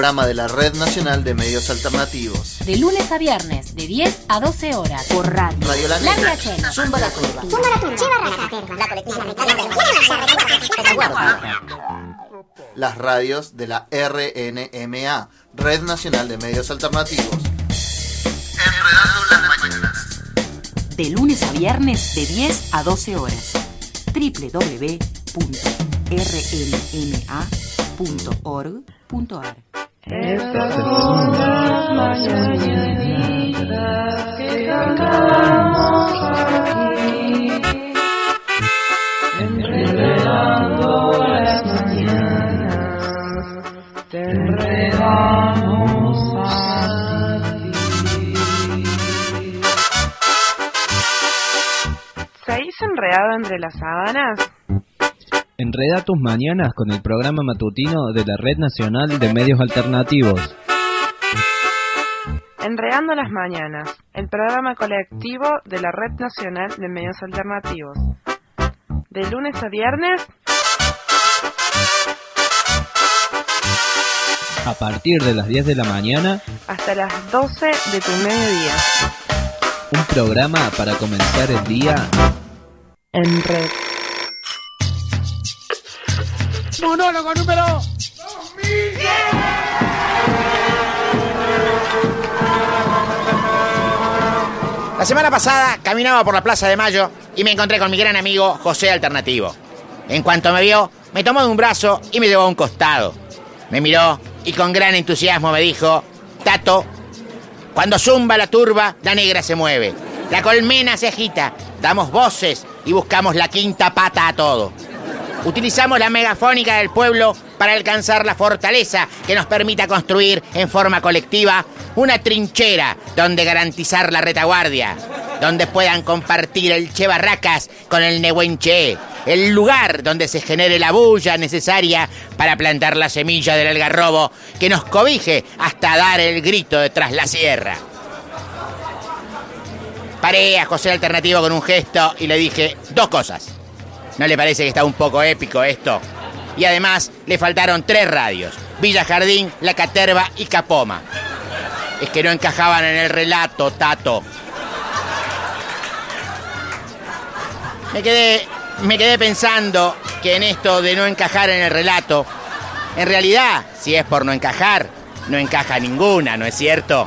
Programa de la Red Nacional de Medios Alternativos. De lunes a viernes, de 10 a 12 horas. Por radio. Radio La Negra. Zumba la Turba. Zumba la Turba. La colectiva. Las radios de la RNMA, Red Nacional de Medios Alternativos. Enredando las mañanas. De lunes a viernes, de 10 a 12 horas. www.rnma.org.ar. Estas son las mañanitas que cantamos aquí, enredando las mañanas, te enredamos a ti. ¿Seguís enredado entre las sábanas? Enreda tus mañanas con el programa matutino de la Red Nacional de Medios Alternativos. Enredando las mañanas, el programa colectivo de la Red Nacional de Medios Alternativos. De lunes a viernes, A partir de las 10 de la mañana, hasta las 12 de tu mediodía. un programa para comenzar el día En red. Monólogo número 2000. La semana pasada caminaba por la Plaza de Mayo y me encontré con mi gran amigo José Alternativo. En cuanto me vio, me tomó de un brazo y me llevó a un costado. Me miró y con gran entusiasmo me dijo: Tato, cuando zumba la turba, la negra se mueve, la colmena se agita, damos voces y buscamos la quinta pata a todo. Utilizamos la megafónica del pueblo para alcanzar la fortaleza que nos permita construir en forma colectiva una trinchera donde garantizar la retaguardia, donde puedan compartir el Che Barracas con el Nehuenche, el lugar donde se genere la bulla necesaria para plantar la semilla del algarrobo que nos cobije hasta dar el grito de tras la sierra. Paré a José Alternativo con un gesto y le dije dos cosas. ¿No le parece que está un poco épico esto? Y además le faltaron 3 radios: Villa Jardín, La Caterva y Capoma. Es que no encajaban en el relato, Tato. Me quedé pensando que en esto de no encajar en el relato, en realidad, si es por no encajar, no encaja ninguna, ¿no es cierto?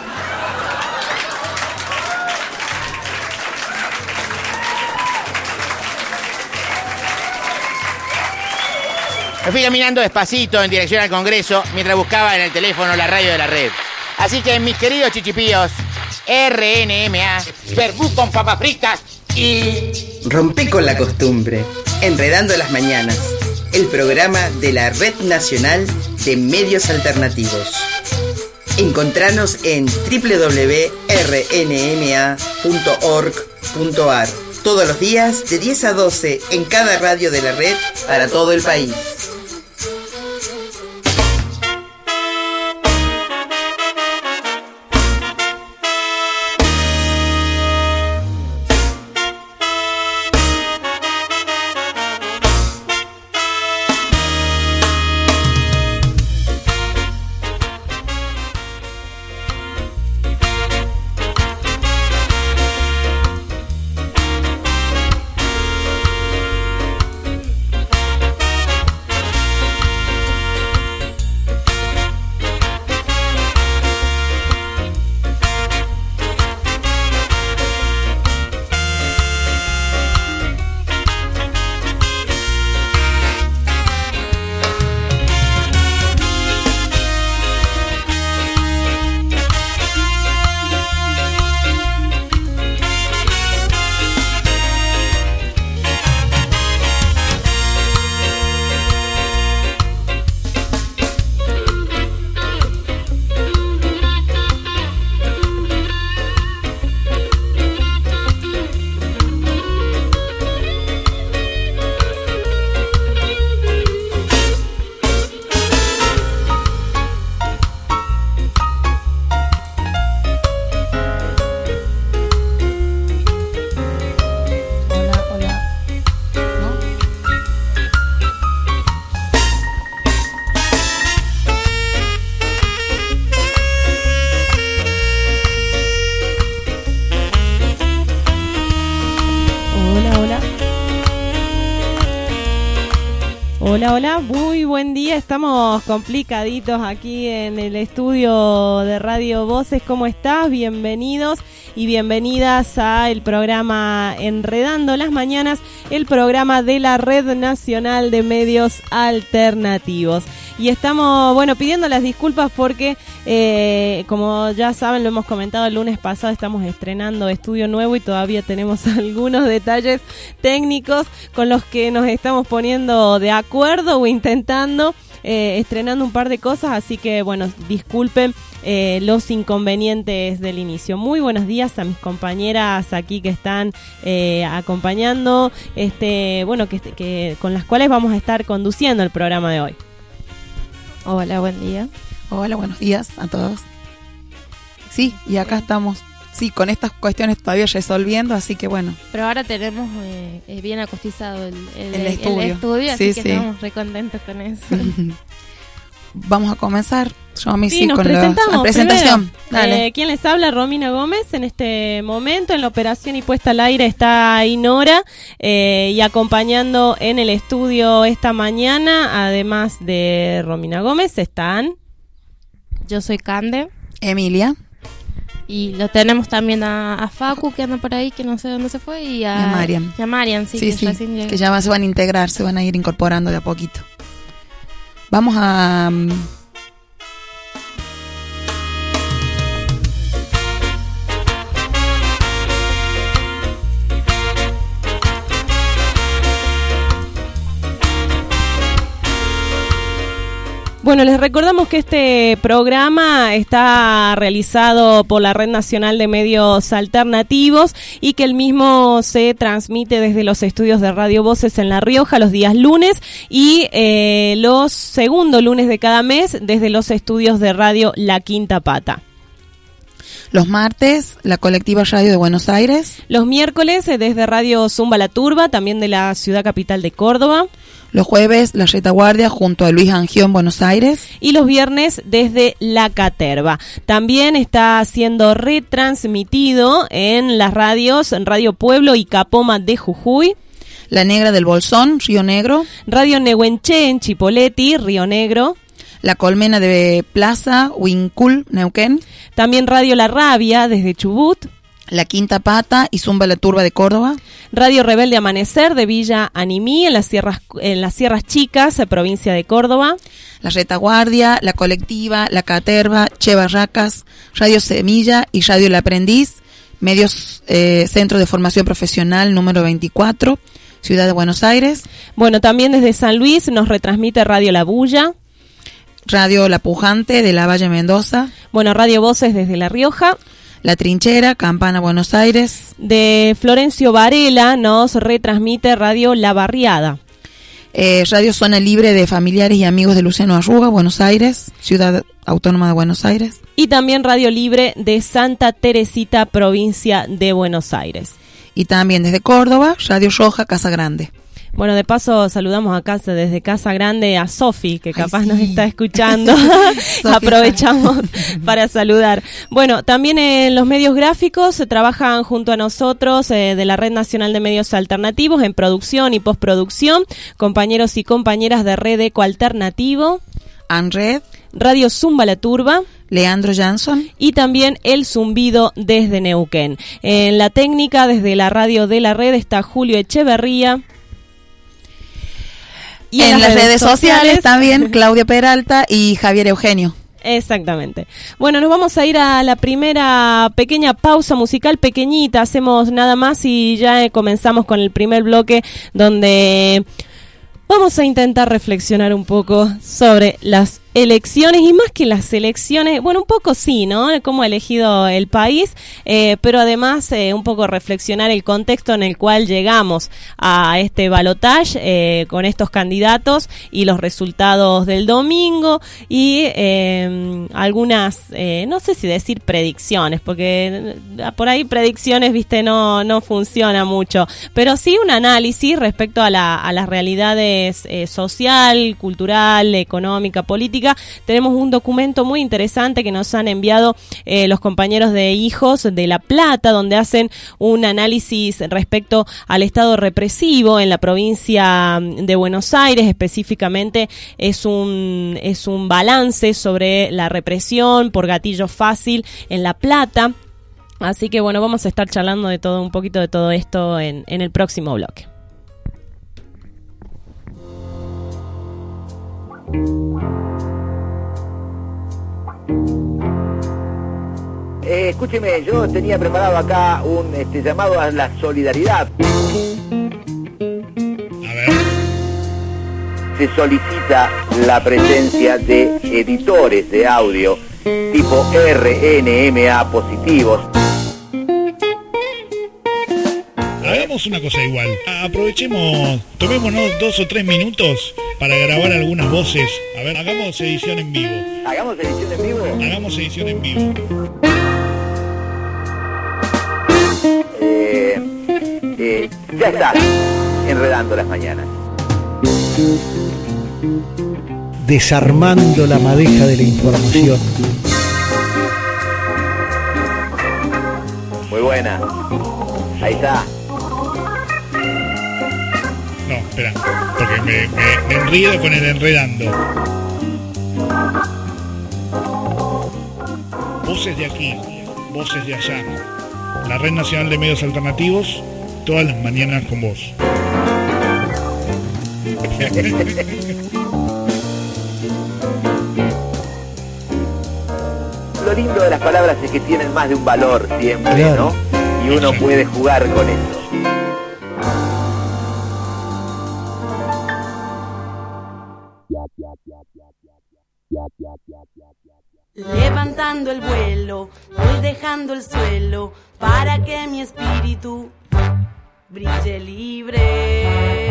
Me fui caminando despacito en dirección al Congreso mientras buscaba en el teléfono la radio de la red. Así que, mis queridos chichipíos, RNMA, verbú con papas fritas y... Rompé con la costumbre. Enredando las mañanas. El programa de la Red Nacional de Medios Alternativos. Encontranos en www.rnma.org.ar. Todos los días de 10 a 12 en cada radio de la red para todo el país. Hola, hola, muy buen día. Estamos complicaditos aquí en el estudio de Radio Voces. ¿Cómo estás? Bienvenidos y bienvenidas a el programa Enredando las Mañanas, el programa de la Red Nacional de Medios Alternativos. Y estamos, pidiendo las disculpas porque, como ya saben, lo hemos comentado el lunes pasado, estamos estrenando estudio nuevo y todavía tenemos algunos detalles técnicos con los que nos estamos poniendo de acuerdo o intentando estrenando un par de cosas, así que disculpen los inconvenientes del inicio. Muy buenos días a mis compañeras aquí que están acompañando, con las cuales vamos a estar conduciendo el programa de hoy. Hola, buen día. Hola, buenos días a todos. Sí, y acá estamos. Sí, con estas cuestiones todavía resolviendo, así que bueno. Pero ahora tenemos bien acostizado el estudio, así que estamos re contentos con eso. Vamos a comenzar. Sí, nos presentamos. La presentación. Dale. ¿Quién les habla? Romina Gómez. En este momento, en la operación y puesta al aire está Inora, y acompañando en el estudio esta mañana, además de Romina Gómez, están... Yo soy Cande. Emilia. Y lo tenemos también a Facu, que anda por ahí, que no sé dónde se fue, y a Marian. Y a Marian, sí, que ya se van a integrar, se van a ir incorporando de a poquito. Vamos a... les recordamos que este programa está realizado por la Red Nacional de Medios Alternativos y que el mismo se transmite desde los estudios de Radio Voces en La Rioja los días lunes y los segundos lunes de cada mes desde los estudios de Radio La Quinta Pata. Los martes, la colectiva Radio de Buenos Aires. Los miércoles, desde Radio Zumba La Turba, también de la ciudad capital de Córdoba. Los jueves, la Retaguardia junto a Luis Angión, Buenos Aires. Y los viernes desde La Caterva. También está siendo retransmitido en las radios Radio Pueblo y Capoma de Jujuy. La Negra del Bolsón, Río Negro. Radio Nehuenché en Chipoleti, Río Negro. La Colmena de Plaza, Huincul, Neuquén. También Radio La Rabia desde Chubut. La Quinta Pata y Zumba La Turba de Córdoba. Radio Rebelde Amanecer de Villa Animí en las Sierras Chicas, provincia de Córdoba. La Retaguardia, la Colectiva, la Caterva, Che Barracas, Radio Semilla y Radio El Aprendiz, medios Centro de Formación Profesional número 24, Ciudad de Buenos Aires. También desde San Luis nos retransmite Radio La Bulla. Radio La Pujante de la Valle Mendoza. Radio Voces desde La Rioja. La Trinchera, Campana, Buenos Aires. De Florencio Varela nos retransmite Radio La Barriada. Radio Zona Libre de Familiares y Amigos de Luciano Arruga, Buenos Aires, Ciudad Autónoma de Buenos Aires. Y también Radio Libre de Santa Teresita, provincia de Buenos Aires. Y también desde Córdoba, Radio Roja, Casa Grande. De paso saludamos acá desde Casa Grande a Sofi, que capaz nos está escuchando. Aprovechamos para saludar. También en los medios gráficos se trabajan junto a nosotros de la Red Nacional de Medios Alternativos en producción y postproducción, compañeros y compañeras de Red Eco Alternativo, ANRED, Radio Zumba La Turba, Leandro Jansson y también El Zumbido desde Neuquén. En la técnica desde la radio de la red está Julio Echeverría. Y en las redes sociales también Claudia Peralta y Javier Eugenio. Exactamente. Nos vamos a ir a la primera pequeña pausa musical, pequeñita, hacemos nada más y ya comenzamos con el primer bloque donde vamos a intentar reflexionar un poco sobre las elecciones y más que las elecciones, un poco sí, ¿no? Cómo ha elegido el país, pero además un poco reflexionar el contexto en el cual llegamos a este balotaje con estos candidatos y los resultados del domingo y algunas, no sé si decir predicciones, porque por ahí predicciones, no funciona mucho, pero sí un análisis respecto a las realidades social, cultural, económica, política música. Tenemos un documento muy interesante que nos han enviado los compañeros de Hijos de La Plata, donde hacen un análisis respecto al estado represivo en la provincia de Buenos Aires. Específicamente es un balance sobre la represión por gatillo fácil en La Plata. Así que bueno, vamos a estar charlando de todo, un poquito de todo esto en el próximo bloque. Escúcheme, yo tenía preparado acá un llamado a la solidaridad. A ver. Se solicita la presencia de editores de audio tipo RNMA positivos. Hagamos una cosa igual. Aprovechemos, tomémonos 2 o 3 minutos para grabar algunas voces. A ver, hagamos edición en vivo. ¿Hagamos edición en vivo? Hagamos edición en vivo. Ya está, enredando las mañanas. Desarmando la madeja de la información. Muy buena. Ahí está. No, espera, porque me enredo con el enredando. Voces de aquí, voces de allá. La Red Nacional de Medios Alternativos, todas las mañanas con vos. Lo lindo de las palabras es que tienen más de un valor siempre, claro, ¿no? Y uno puede jugar con eso. Levantando el vuelo, voy dejando el suelo para que mi espíritu brille libre.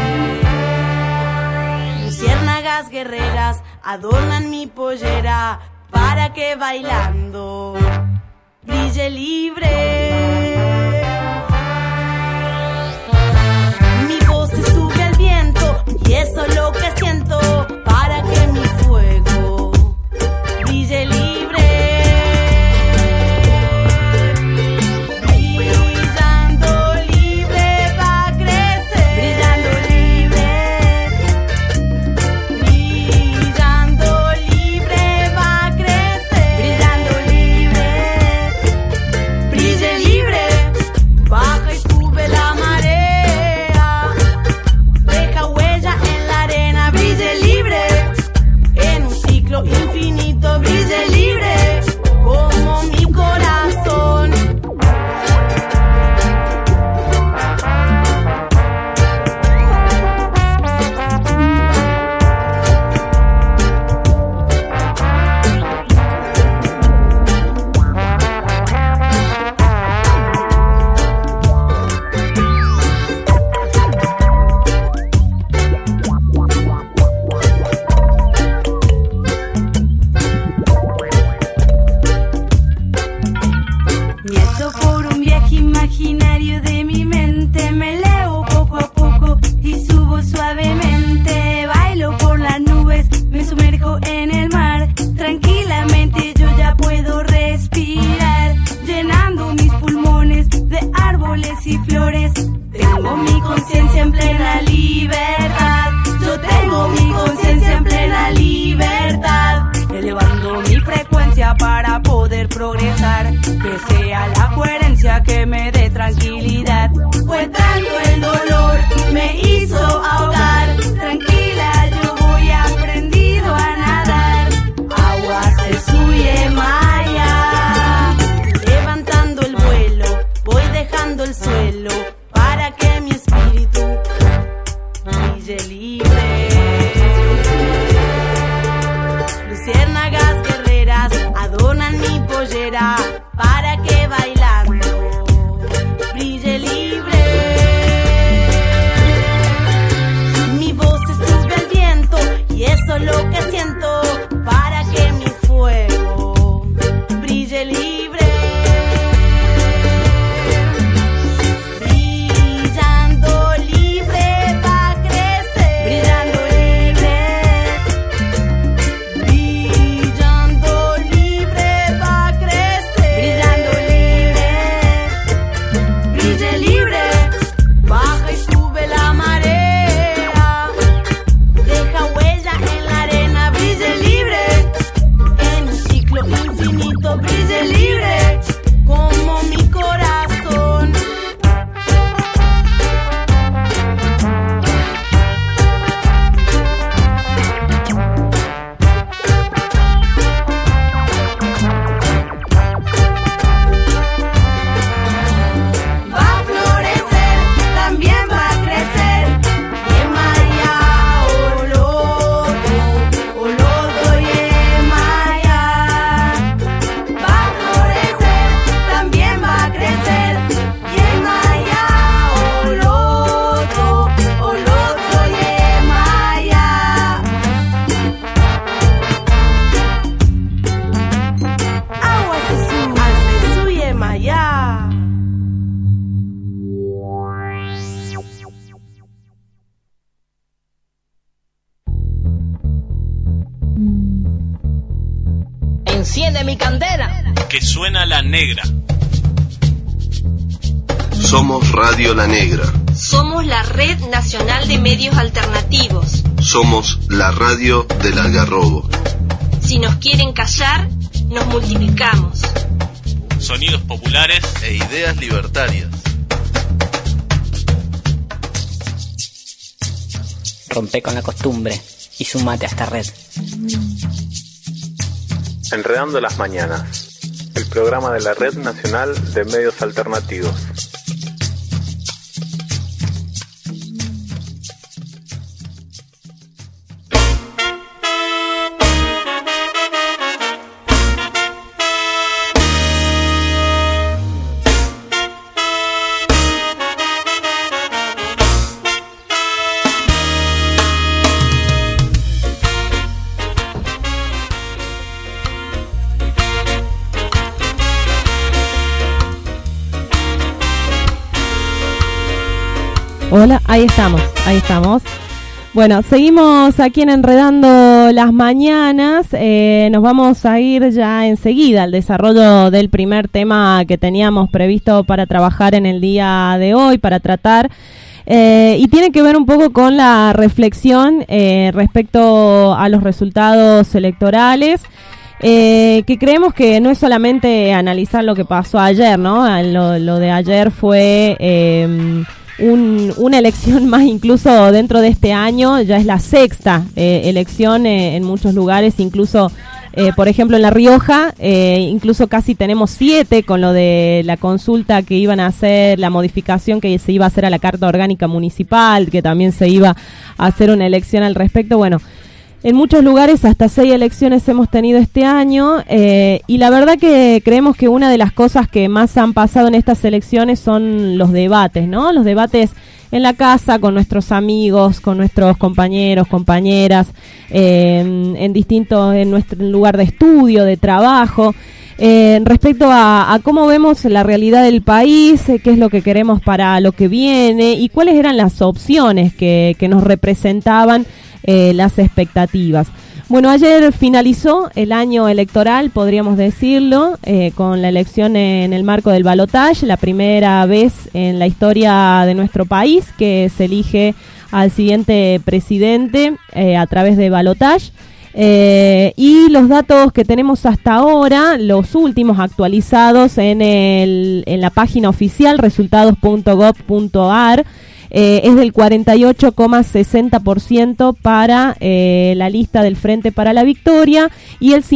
Luciérnagas guerreras adornan mi pollera para que bailando brille libre. Mi voz se sube al viento y eso es lo que siento para que mi fuego brille libre. Brillando libre va a crecer. Brillando libre. Brillando libre va a crecer. Brillando libre. Brille libre. Baja y sube la marea. Deja huella en la arena. Brille libre. En un ciclo infinito brille libre como mi corazón. Miedo por un viaje imaginario de mi mente, me elevo poco a poco y subo suavemente. Bailo por las nubes, me sumerjo en el mar. Tranquilamente yo ya puedo respirar, llenando mis pulmones de árboles y flores. Tengo mi conciencia en plena libertad. Yo tengo mi conciencia en plena libertad, elevando mi frecuencia para poder progresar. Que sea la coherencia que me dé tranquilidad. Pues tanto el dolor me hizo ahogar. Tranquila, yo voy aprendido a nadar. Agua se suye maya. Levantando el vuelo, voy dejando el suelo para que mi espíritu brille libre. Luciérnagas guerreras adornan mi pollera para que bailando brille libre. Mi voz se sube al viento y eso es lo que siento para que mi fuego brille libre. Brillando libre va a crecer. Brillando libre. Enciende mi candela. Que suena la negra. Somos Radio La Negra. Somos la Red Nacional de Medios Alternativos. Somos la radio del Algarrobo. Si nos quieren callar, nos multiplicamos. Sonidos populares e ideas libertarias. Rompe con la costumbre y sumate a esta red. Enredando las mañanas, el programa de la Red Nacional de Medios Alternativos. Hola, ahí estamos. Bueno, seguimos aquí en Enredando las Mañanas. Nos vamos a ir ya enseguida al desarrollo del primer tema que teníamos previsto para trabajar en el día de hoy, para tratar. Y tiene que ver un poco con la reflexión respecto a los resultados electorales. Que creemos que no es solamente analizar lo que pasó ayer, ¿no? Lo de ayer fue una elección más, incluso dentro de este año, ya es la sexta elección en muchos lugares, incluso por ejemplo en La Rioja, incluso casi tenemos 7 con lo de la consulta que iban a hacer, la modificación que se iba a hacer a la Carta Orgánica Municipal, que también se iba a hacer una elección al respecto. Bueno, en muchos lugares hasta 6 elecciones hemos tenido este año, y la verdad que creemos que una de las cosas que más han pasado en estas elecciones son los debates, ¿no? Los debates en la casa, con nuestros amigos, con nuestros compañeros, compañeras, en nuestro lugar de estudio, de trabajo, respecto a cómo vemos la realidad del país, qué es lo que queremos para lo que viene y cuáles eran las opciones que nos representaban las expectativas. Bueno, ayer finalizó el año electoral, podríamos decirlo, con la elección en el marco del balotaje, la primera vez en la historia de nuestro país que se elige al siguiente presidente a través de balotaje. Y los datos que tenemos hasta ahora, los últimos actualizados en la página oficial resultados.gov.ar, es del 48,60% para la lista del Frente para la Victoria y el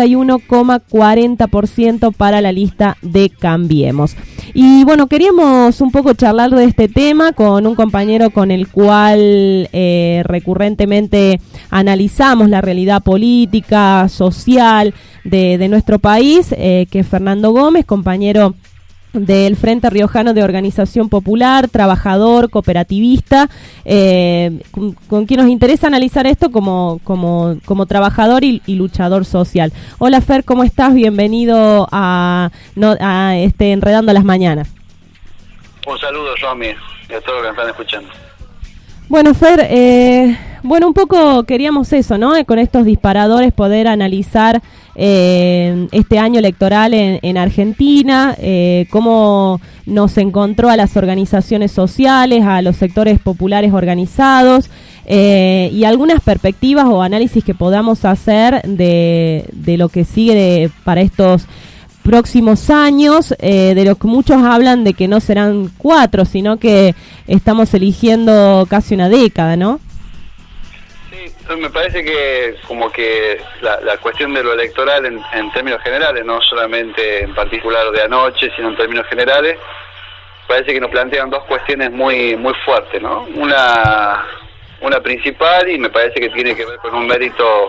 51,40% para la lista de Cambiemos. Y bueno, queríamos un poco charlar de este tema con un compañero con el cual recurrentemente analizamos la realidad política, social de nuestro país, que es Fernando Gómez, compañero del Frente Riojano de Organización Popular, trabajador, cooperativista, con quien nos interesa analizar esto como trabajador y luchador social. Hola Fer, ¿cómo estás? Bienvenido a Enredando las Mañanas. Un saludo, Romy, y a todos los que me están escuchando. Bueno, Fer, un poco queríamos eso, ¿no? Con estos disparadores poder analizar este año electoral en Argentina, cómo nos encontró a las organizaciones sociales, a los sectores populares organizados, y algunas perspectivas o análisis que podamos hacer de lo que sigue para estos próximos años, de lo que muchos hablan de que no serán 4, sino que estamos eligiendo casi una década, ¿no? Sí, me parece que como que la cuestión de lo electoral en términos generales, no solamente en particular de anoche, sino en términos generales, parece que nos plantean dos cuestiones muy muy fuertes, ¿no? Una principal, y me parece que tiene que ver con un mérito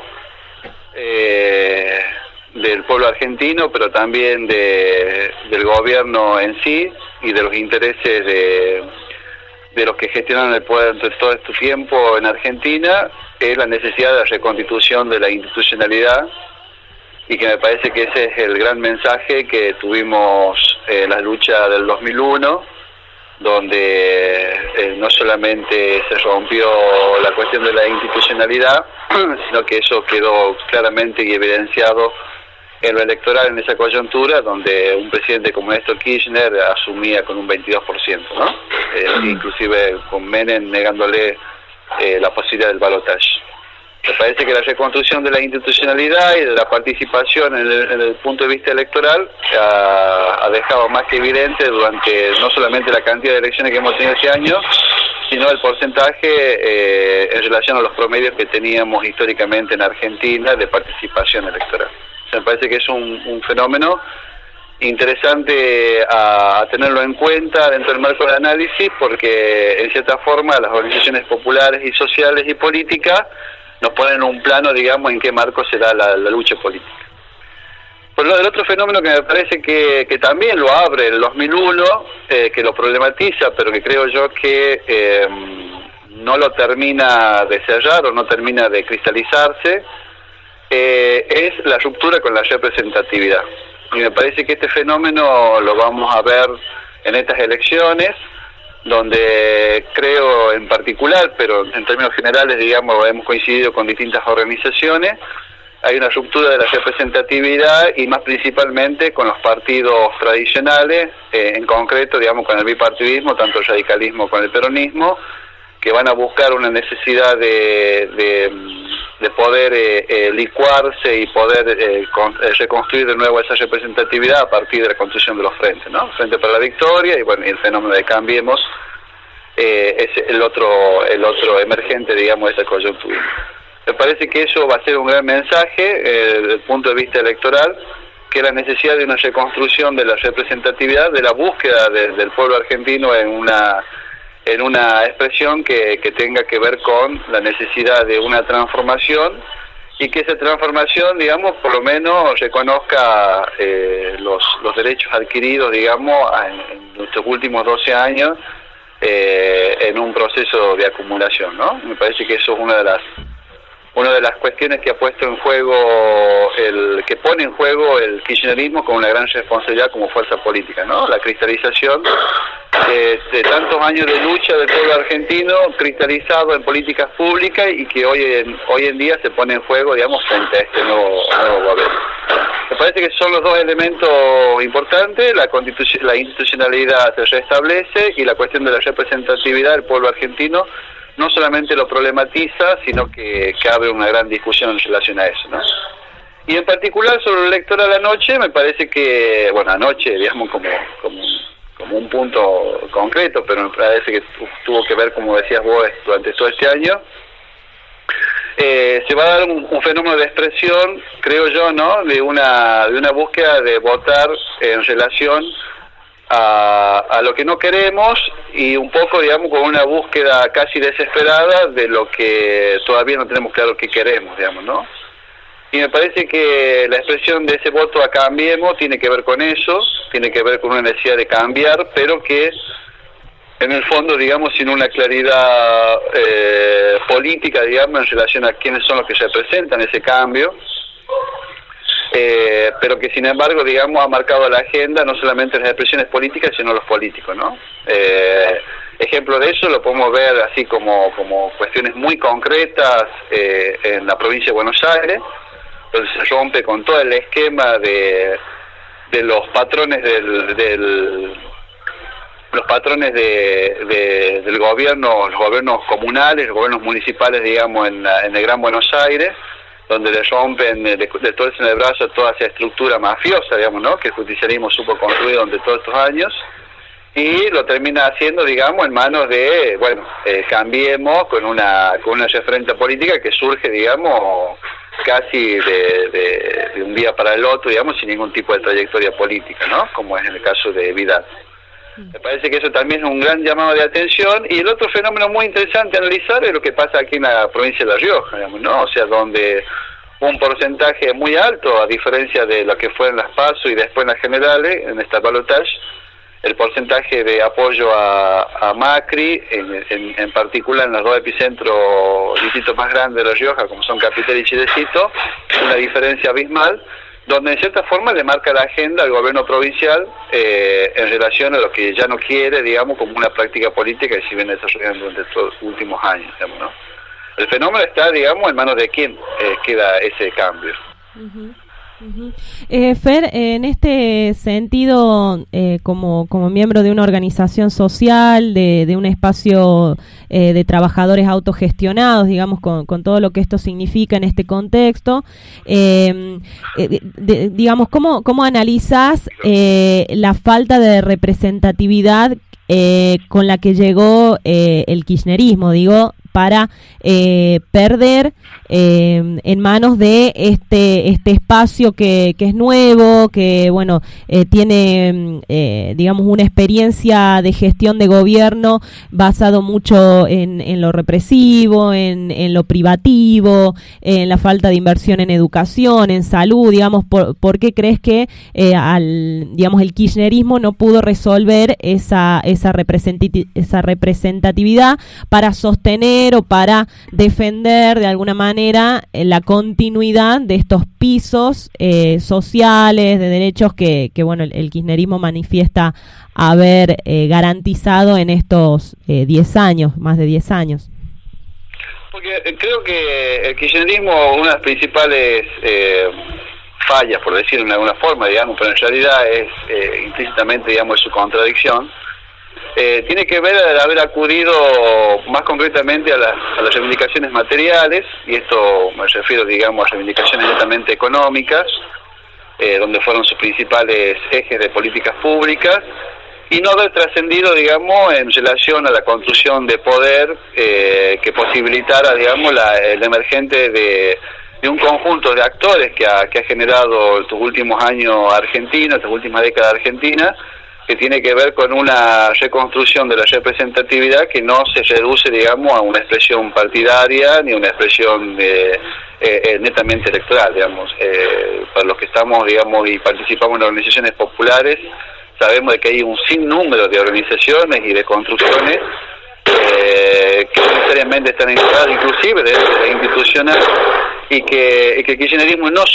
del pueblo argentino, pero también del gobierno en sí y de los intereses de los que gestionan el poder durante todo este tiempo en Argentina, es la necesidad de la reconstitución de la institucionalidad, y que me parece que ese es el gran mensaje que tuvimos en la lucha del 2001, donde no solamente se rompió la cuestión de la institucionalidad, sino que eso quedó claramente y evidenciado en lo electoral en esa coyuntura, donde un presidente como Néstor Kirchner asumía con un 22%, ¿no? Inclusive con Menem negándole la posibilidad del balotaje. Me parece que la reconstrucción de la institucionalidad y de la participación en el punto de vista electoral ha dejado más que evidente durante no solamente la cantidad de elecciones que hemos tenido este año, sino el porcentaje en relación a los promedios que teníamos históricamente en Argentina de participación electoral. O sea, me parece que es un fenómeno interesante a tenerlo en cuenta dentro del marco del análisis, porque en cierta forma las organizaciones populares y sociales y políticas nos ponen en un plano, digamos, en qué marco será la lucha política. Por lo del otro fenómeno que me parece que también lo abre el 2001, que lo problematiza, pero que creo yo que no lo termina de cerrar o no termina de cristalizarse, es la ruptura con la representatividad. Y me parece que este fenómeno lo vamos a ver en estas elecciones, donde creo en particular, pero en términos generales, digamos, hemos coincidido con distintas organizaciones, hay una ruptura de la representatividad y más principalmente con los partidos tradicionales, en concreto, digamos, con el bipartidismo, tanto el radicalismo como el peronismo, que van a buscar una necesidad de poder licuarse y poder reconstruir de nuevo esa representatividad a partir de la construcción de los frentes, ¿no? Frente para la Victoria y bueno, y el fenómeno de Cambiemos es el otro emergente, digamos, de esta coyuntura. Me parece que eso va a ser un gran mensaje desde el punto de vista electoral, que es la necesidad de una reconstrucción de la representatividad, de la búsqueda del pueblo argentino en una expresión que tenga que ver con la necesidad de una transformación y que esa transformación, digamos, por lo menos reconozca los derechos adquiridos, digamos, en nuestros últimos 12 años en un proceso de acumulación, ¿no? Me parece que eso es una de las cuestiones que ha puesto en juego, que pone en juego el kirchnerismo con una gran responsabilidad como fuerza política, ¿no? La cristalización de tantos años de lucha del pueblo argentino, cristalizado en políticas públicas y que hoy en día se pone en juego, digamos, frente a este nuevo gobierno. Me parece que son los dos elementos importantes, la institucionalidad se restablece y la cuestión de la representatividad del pueblo argentino no solamente lo problematiza, sino que abre una gran discusión en relación a eso, ¿no? Y en particular sobre lo electoral anoche, me parece que, bueno, anoche, digamos, como un punto concreto, pero me parece que tuvo que ver, como decías vos, durante todo este año, se va a dar un fenómeno de expresión, creo yo, ¿no?, de una búsqueda de votar en relación a lo que no queremos y un poco, digamos, con una búsqueda casi desesperada de lo que todavía no tenemos claro que queremos, digamos, ¿no? Y me parece que la expresión de ese voto a Cambiemos tiene que ver con eso, tiene que ver con una necesidad de cambiar, pero que en el fondo, digamos, sin una claridad política, digamos, en relación a quiénes son los que representan ese cambio, pero que sin embargo, digamos, ha marcado la agenda no solamente las expresiones políticas, sino los políticos, ¿no? Ejemplo de eso lo podemos ver así como cuestiones muy concretas en la provincia de Buenos Aires, donde se rompe con todo el esquema de los patrones del gobierno, los gobiernos comunales, los gobiernos municipales, digamos, en el Gran Buenos Aires, donde le rompen, le tuercen el brazo a toda esa estructura mafiosa, digamos, ¿no?, que el justicialismo supo construir durante todos estos años, y lo termina haciendo, digamos, en manos de, bueno, Cambiemos, con una referente política que surge, digamos, casi de un día para el otro, digamos, sin ningún tipo de trayectoria política, ¿no?, como es en el caso de Vidal. Me parece que eso también es un gran llamado de atención. Y el otro fenómeno muy interesante a analizar es lo que pasa aquí en la provincia de La Rioja, digamos, ¿no? O sea, donde un porcentaje muy alto, a diferencia de lo que fue en las PASO y después en las generales, en esta balotaje, el porcentaje de apoyo a Macri, en particular en los dos epicentros, distritos más grandes de La Rioja, como son Capital y Chilecito, una diferencia abismal, donde en cierta forma le marca la agenda al gobierno provincial en relación a lo que ya no quiere, digamos, como una práctica política que se viene desarrollando durante estos últimos años, digamos, ¿no? El fenómeno está, digamos, en manos de quién queda ese cambio. Fer, en este sentido, como miembro de una organización social, de un espacio de trabajadores autogestionados, digamos, con todo lo que esto significa en este contexto, digamos, ¿cómo analizás la falta de representatividad con la que llegó el kirchnerismo, digo, para perder en manos de este espacio que es nuevo, que bueno, tiene digamos una experiencia de gestión de gobierno basado mucho en lo represivo, en lo privativo, en la falta de inversión en educación, en salud, digamos? ¿Por qué crees que digamos el kirchnerismo no pudo resolver esa representatividad para sostener o para defender de alguna manera la continuidad de estos pisos sociales de derechos que bueno, el kirchnerismo manifiesta haber garantizado en estos 10 años, más de 10 años? Porque creo que el kirchnerismo, una de las principales fallas, por decirlo de alguna forma, digamos, pero en realidad es implícitamente, digamos, su contradicción, tiene que ver al haber acudido más concretamente a las reivindicaciones materiales, y esto me refiero, digamos, a reivindicaciones netamente económicas, donde fueron sus principales ejes de políticas públicas, y no haber trascendido, digamos, en relación a la construcción de poder que posibilitara, digamos, el emergente de un conjunto de actores que ha generado estos últimos años Argentina, estas últimas décadas Argentina, que tiene que ver con una reconstrucción de la representatividad que no se reduce, digamos, a una expresión partidaria ni una expresión netamente electoral, digamos. Para los que estamos, digamos, y participamos en organizaciones populares, sabemos de que hay un sinnúmero de organizaciones y de construcciones que necesariamente están integradas, inclusive de institucional, y que el kirchnerismo no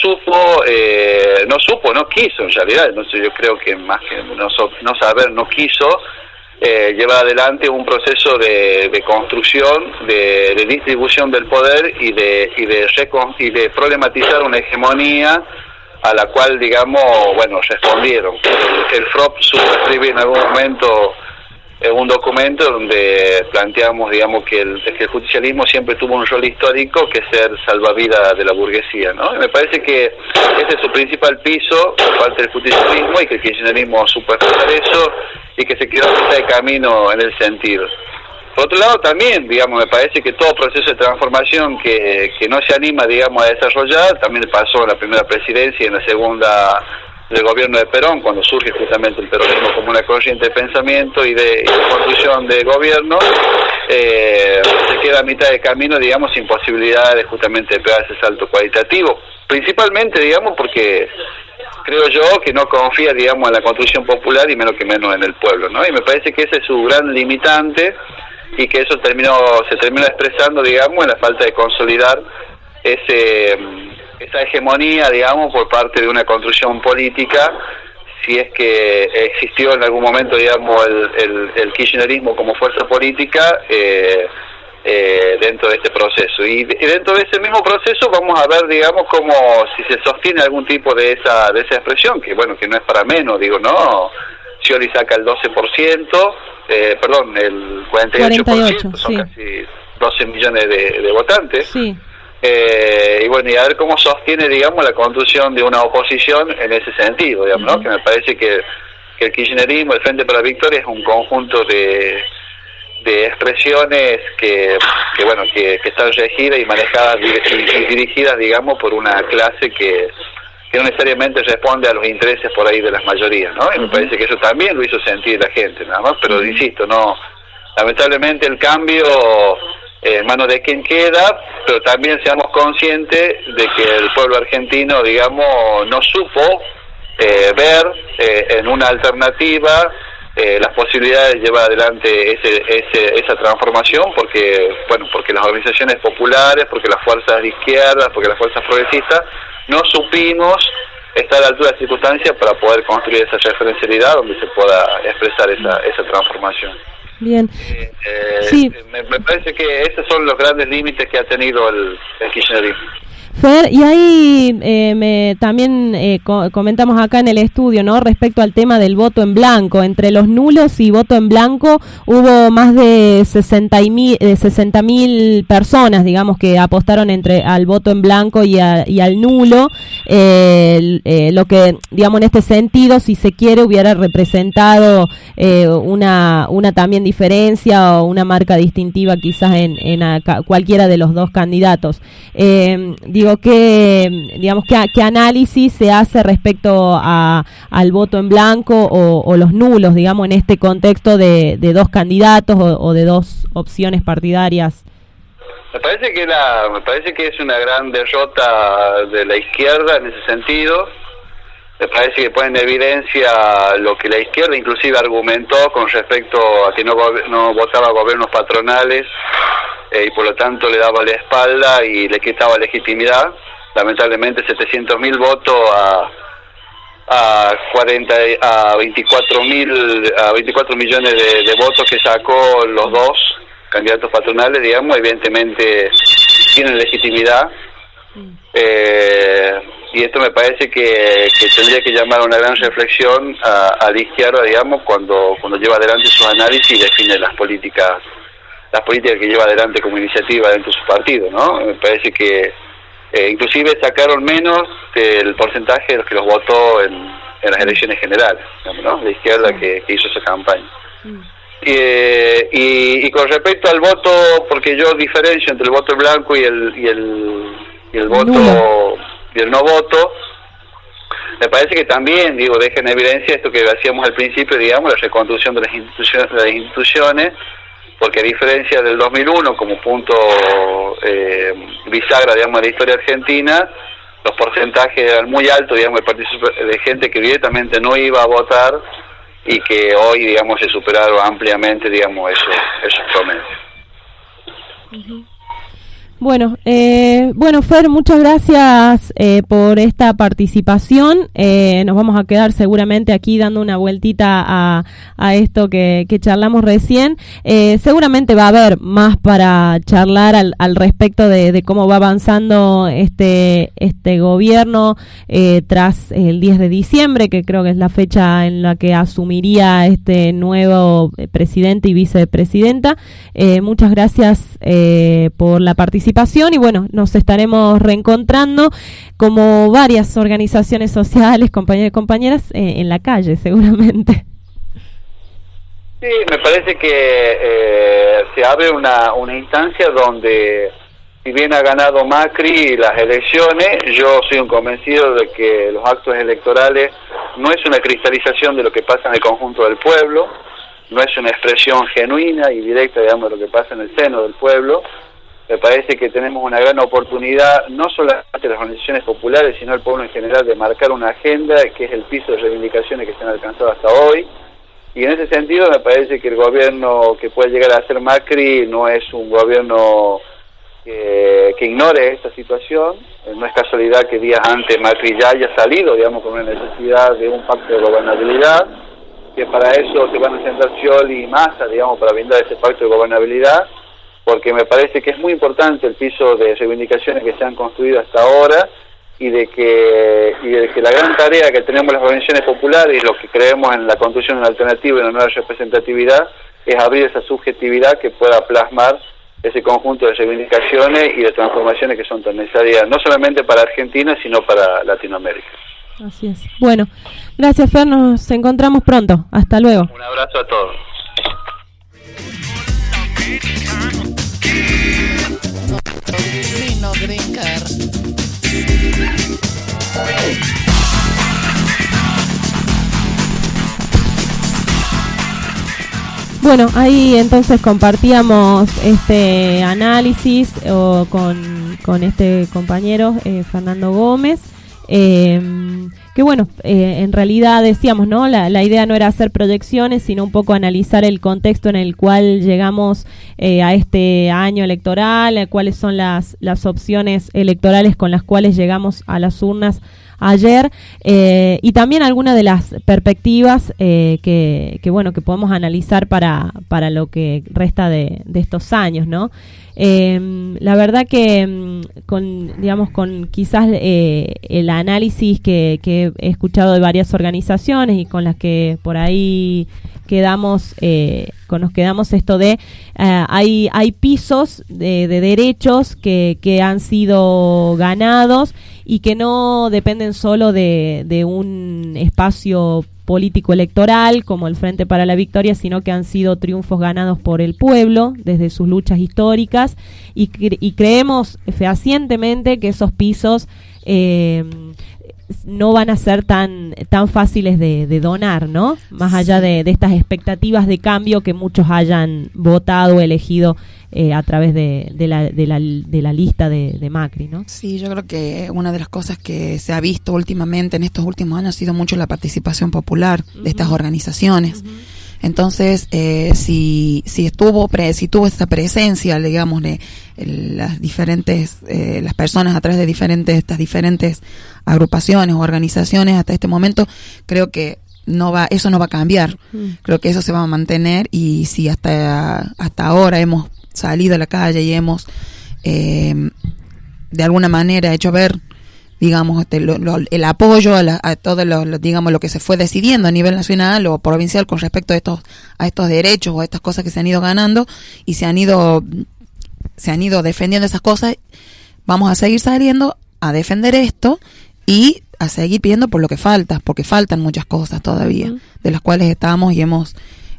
quiso en realidad. Entonces yo creo que más que no saber, no quiso llevar adelante un proceso de construcción, de distribución del poder y de problematizar una hegemonía a la cual, digamos, bueno, respondieron. El FROP supo escribir en algún momento un documento donde planteamos, digamos, que el justicialismo siempre tuvo un rol histórico, que es ser salvavidas de la burguesía, ¿no? Y me parece que ese es su principal piso por parte del justicialismo, y que el kirchnerismo supo expresar eso y que se quedó a mitad de camino en el sentido. Por otro lado, también, digamos, me parece que todo proceso de transformación que no se anima, digamos, a desarrollar, también pasó en la primera presidencia y en la segunda del gobierno de Perón, cuando surge justamente el peronismo como una corriente de pensamiento y de construcción de gobierno, se queda a mitad de camino, digamos, sin posibilidad de justamente pegar ese salto cualitativo, principalmente, digamos, porque creo yo que no confía, digamos, en la construcción popular y menos en el pueblo, ¿no? Y me parece que ese es su gran limitante, y que eso se terminó expresando, digamos, en la falta de consolidar esa hegemonía, digamos, por parte de una construcción política, si es que existió en algún momento, digamos, el kirchnerismo como fuerza política dentro de este proceso. Y dentro de ese mismo proceso vamos a ver, digamos, como si se sostiene algún tipo de esa expresión, que bueno, que no es para menos, digo, no, Scioli saca el 12%, perdón, el 48%, son casi 12 millones de votantes. Sí. Y bueno, y a ver cómo sostiene, digamos, la construcción de una oposición en ese sentido, digamos, ¿no? Que me parece que el kirchnerismo, el Frente para la Victoria, es un conjunto de expresiones que están regidas y manejadas y dirigidas, digamos, por una clase que no necesariamente responde a los intereses por ahí de las mayorías, ¿no? Y me parece que eso también lo hizo sentir la gente, nada más, pero insisto, no, lamentablemente el cambio en manos de quien queda, pero también seamos conscientes de que el pueblo argentino, digamos, no supo ver en una alternativa las posibilidades de llevar adelante esa transformación, porque las organizaciones populares, porque las fuerzas de izquierda, porque las fuerzas progresistas no supimos estar a la altura de las circunstancias para poder construir esa referencialidad donde se pueda expresar esa transformación. Bien. Sí. Me parece que esos son los grandes límites que ha tenido el kirchnerismo. Fer, y ahí también comentamos acá en el estudio, ¿no? Respecto al tema del voto en blanco. Entre los nulos y voto en blanco hubo más de 60.000 personas, digamos, que apostaron al voto en blanco y al nulo. Lo que, digamos, en este sentido, si se quiere, hubiera representado una también diferencia o una marca distintiva quizás en cualquiera de los dos candidatos. Digo, ¿qué análisis se hace respecto al voto en blanco o los nulos, digamos, en este contexto de dos candidatos o de dos opciones partidarias? Me parece que es una gran derrota de la izquierda en ese sentido. Me parece que pone en evidencia lo que la izquierda inclusive argumentó con respecto a que no votaba gobiernos patronales y por lo tanto le daba la espalda y le quitaba legitimidad. Lamentablemente 700.000 votos a 24 millones de votos que sacó los dos candidatos patronales, digamos, evidentemente tienen legitimidad. Y esto me parece que tendría que llamar a una gran reflexión a la izquierda, digamos, cuando lleva adelante sus análisis y define las políticas que lleva adelante como iniciativa dentro de su partido, ¿no? Me parece que inclusive sacaron menos del porcentaje de los que los votó en las elecciones generales, ¿no? La izquierda que hizo esa campaña. Y con respecto al voto, porque yo diferencio entre el voto blanco y el voto y el no voto, me parece que también, deja en evidencia esto que hacíamos al principio, digamos, la reconstrucción de las instituciones, porque a diferencia del 2001 como punto bisagra, digamos, de la historia argentina, los porcentajes eran muy altos, digamos, de gente que directamente no iba a votar y que hoy, digamos, se superaron ampliamente, digamos, esos promedios. Bueno, Fer, muchas gracias por esta participación. Nos vamos a quedar seguramente aquí dando una vueltita a esto que charlamos recién. Seguramente va a haber más para charlar al respecto de cómo va avanzando este gobierno tras el 10 de diciembre, que creo que es la fecha en la que asumiría este nuevo presidente y vicepresidenta. Muchas gracias por la participación. Y bueno, nos estaremos reencontrando como varias organizaciones sociales, compañeros y compañeras, en la calle seguramente. Sí, me parece que se abre una instancia donde, si bien ha ganado Macri las elecciones, yo soy un convencido de que los actos electorales no es una cristalización de lo que pasa en el conjunto del pueblo, no es una expresión genuina y directa, digamos, de lo que pasa en el seno del pueblo. Me parece que tenemos una gran oportunidad, no solamente las organizaciones populares, sino el pueblo en general, de marcar una agenda que es el piso de reivindicaciones que se han alcanzado hasta hoy. Y en ese sentido me parece que el gobierno que puede llegar a ser Macri no es un gobierno que ignore esta situación. No es casualidad que días antes Macri ya haya salido, digamos, con una necesidad de un pacto de gobernabilidad, que para eso se van a sentar Scioli y Massa, digamos, para brindar ese pacto de gobernabilidad, porque me parece que es muy importante el piso de reivindicaciones que se han construido hasta ahora y de que la gran tarea que tenemos las organizaciones populares y los que creemos en la construcción de una alternativa y una nueva representatividad es abrir esa subjetividad que pueda plasmar ese conjunto de reivindicaciones y de transformaciones que son tan necesarias no solamente para Argentina sino para Latinoamérica. Así es. Bueno, gracias Fer, nos encontramos pronto. Hasta luego. Un abrazo a todos. Bueno, ahí entonces compartíamos este análisis con este compañero Fernando Gómez, que bueno, en realidad decíamos, ¿no? La idea no era hacer proyecciones, sino un poco analizar el contexto en el cual llegamos a este año electoral, cuáles son las opciones electorales con las cuales llegamos a las urnas ayer, y también algunas de las perspectivas que podemos analizar para lo que resta de estos años, ¿no? La verdad que con quizás el análisis que he escuchado de varias organizaciones y con las que por ahí nos quedamos esto de hay pisos de derechos que han sido ganados y que no dependen solo de un espacio político electoral como el Frente para la Victoria, sino que han sido triunfos ganados por el pueblo desde sus luchas históricas y creemos fehacientemente que esos pisos no van a ser tan fáciles de donar, ¿no? Más allá de estas expectativas de cambio que muchos hayan votado o elegido a través de la lista de Macri, ¿no? Sí, yo creo que una de las cosas que se ha visto últimamente en estos últimos años ha sido mucho la participación popular de estas organizaciones. Entonces, si tuvo esa presencia, digamos, de las diferentes las personas a través de estas diferentes agrupaciones o organizaciones hasta este momento, creo que eso no va a cambiar. Creo que eso se va a mantener, y si hasta ahora hemos salido a la calle y hemos de alguna manera hecho ver, digamos, el apoyo a todo lo que se fue decidiendo a nivel nacional o provincial con respecto a estos derechos o a estas cosas que se han ido ganando y se han ido defendiendo esas cosas, vamos a seguir saliendo a defender esto y a seguir pidiendo por lo que falta, porque faltan muchas cosas todavía, de las cuales estamos y hemos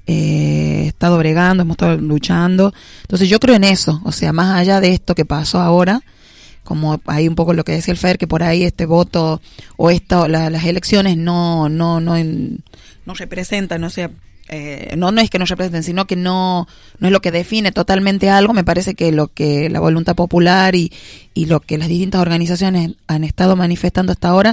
estado bregando, hemos estado luchando. Entonces yo creo en eso, o sea, más allá de esto que pasó ahora, como hay un poco lo que decía el Fer, que por ahí este voto o las elecciones no representan, o sea, no es que no representen, sino que no es lo que define totalmente algo. Me parece que lo que la voluntad popular y lo que las distintas organizaciones han estado manifestando hasta ahora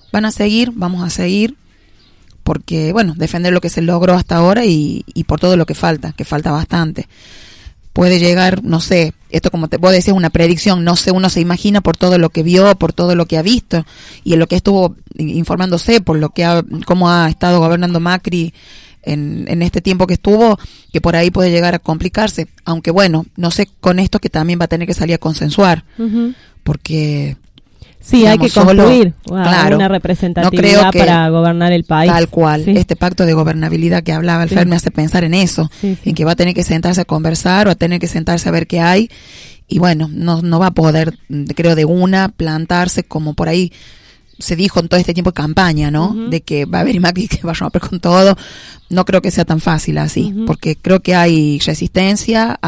vamos a seguir, porque, bueno, defender lo que se logró hasta ahora y por todo lo que falta bastante. Puede llegar, no sé, esto como vos decías, una predicción, no sé, uno se imagina por todo lo que vio, por todo lo que ha visto y en lo que estuvo informándose, por cómo ha estado gobernando Macri en este tiempo que estuvo, que por ahí puede llegar a complicarse, aunque bueno, no sé con esto que también va a tener que salir a consensuar, porque... Sí, digamos, hay que construir claro, una representatividad no para gobernar el país. Tal cual, sí. Este pacto de gobernabilidad que hablaba el Fer me hace pensar en eso, en que va a tener que sentarse a conversar o a tener que sentarse a ver qué hay, y bueno, no va a poder, creo, de una plantarse como por ahí se dijo en todo este tiempo de campaña, ¿no? De que va a haber Macri que va a romper con todo. No creo que sea tan fácil así, porque creo que hay resistencia,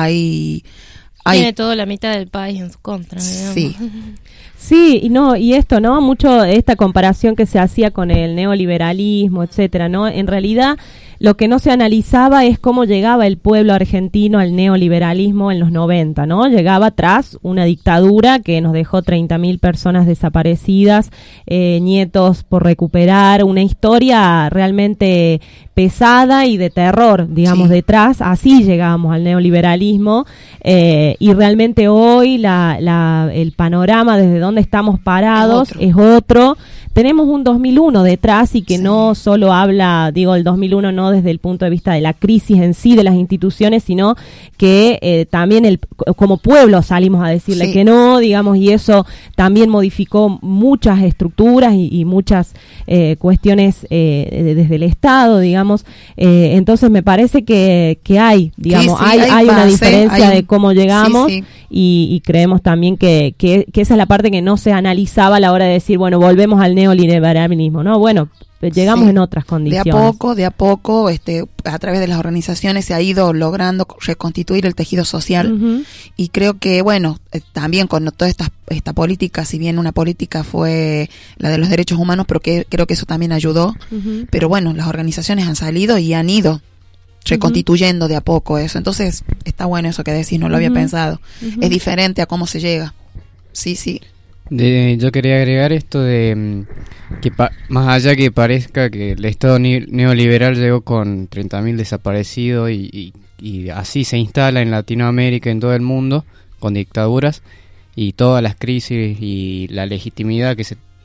tiene toda la mitad del país en su contra, digamos. Sí, y esto, ¿no? Mucho esta comparación que se hacía con el neoliberalismo, etcétera, ¿no? En realidad, lo que no se analizaba es cómo llegaba el pueblo argentino al neoliberalismo en los 90, ¿no? Llegaba tras una dictadura que nos dejó 30.000 personas desaparecidas, nietos por recuperar, una historia realmente pesada y de terror, digamos, detrás. Así llegábamos al neoliberalismo, y realmente hoy el panorama desde donde estamos parados es otro. Tenemos un 2001 detrás y que no solo habla, el 2001 no desde el punto de vista de la crisis en sí de las instituciones, sino que también como pueblo salimos a decirle que no, digamos, y eso también modificó muchas estructuras y muchas cuestiones desde el Estado, digamos. Entonces me parece que hay, digamos, hay una diferencia de cómo llegamos y creemos también que esa es la parte que no se analizaba a la hora de decir, bueno, volvemos al neoliberalismo, ¿no? Bueno, llegamos en otras condiciones. De a poco, a través de las organizaciones se ha ido logrando reconstituir el tejido social, y creo que, bueno, también con toda esta política, si bien una política fue la de los derechos humanos, pero creo que eso también ayudó, pero bueno, las organizaciones han salido y han ido reconstituyendo de a poco eso. Entonces, está bueno eso que decís, no lo había pensado. Es diferente a cómo se llega. Sí. Yo quería agregar esto de que más allá que parezca que el Estado neoliberal llegó con 30.000 desaparecidos y así se instala en Latinoamérica, en todo el mundo, con dictaduras y todas las crisis y la legitimidad que se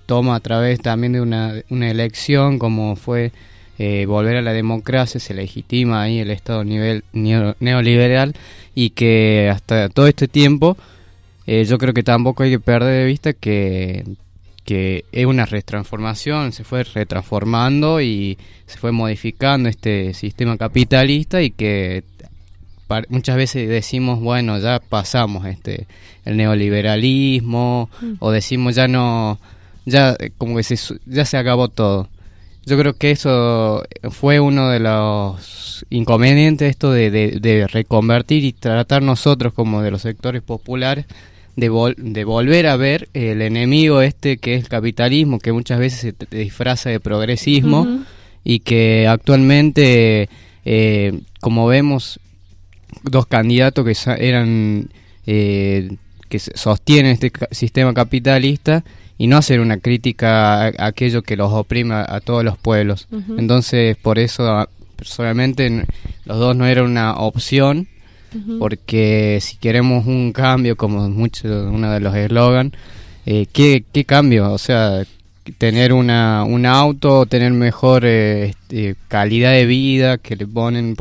toma a través también de una elección, como fue volver a la democracia, se legitima ahí el Estado neoliberal, y que hasta todo este tiempo yo creo que tampoco hay que perder de vista que es una retransformación, se fue retransformando y se fue modificando este sistema capitalista, y que muchas veces decimos, bueno, ya pasamos el neoliberalismo, o decimos ya como que ya se acabó todo. Yo creo que eso fue uno de los inconvenientes, esto de reconvertir y tratar nosotros como de los sectores populares de volver a ver el enemigo que es el capitalismo, que muchas veces se disfraza de progresismo. Uh-huh. Y que actualmente, como vemos, dos candidatos que eran que sostienen este sistema capitalista y no hacer una crítica a aquello que los oprime a todos los pueblos. Uh-huh. Entonces, por eso, personalmente, los dos no era una opción. Uh-huh. Porque si queremos un cambio, como uno de los eslogans, ¿qué cambio? O sea, tener un auto, tener mejor calidad de vida que le ponen,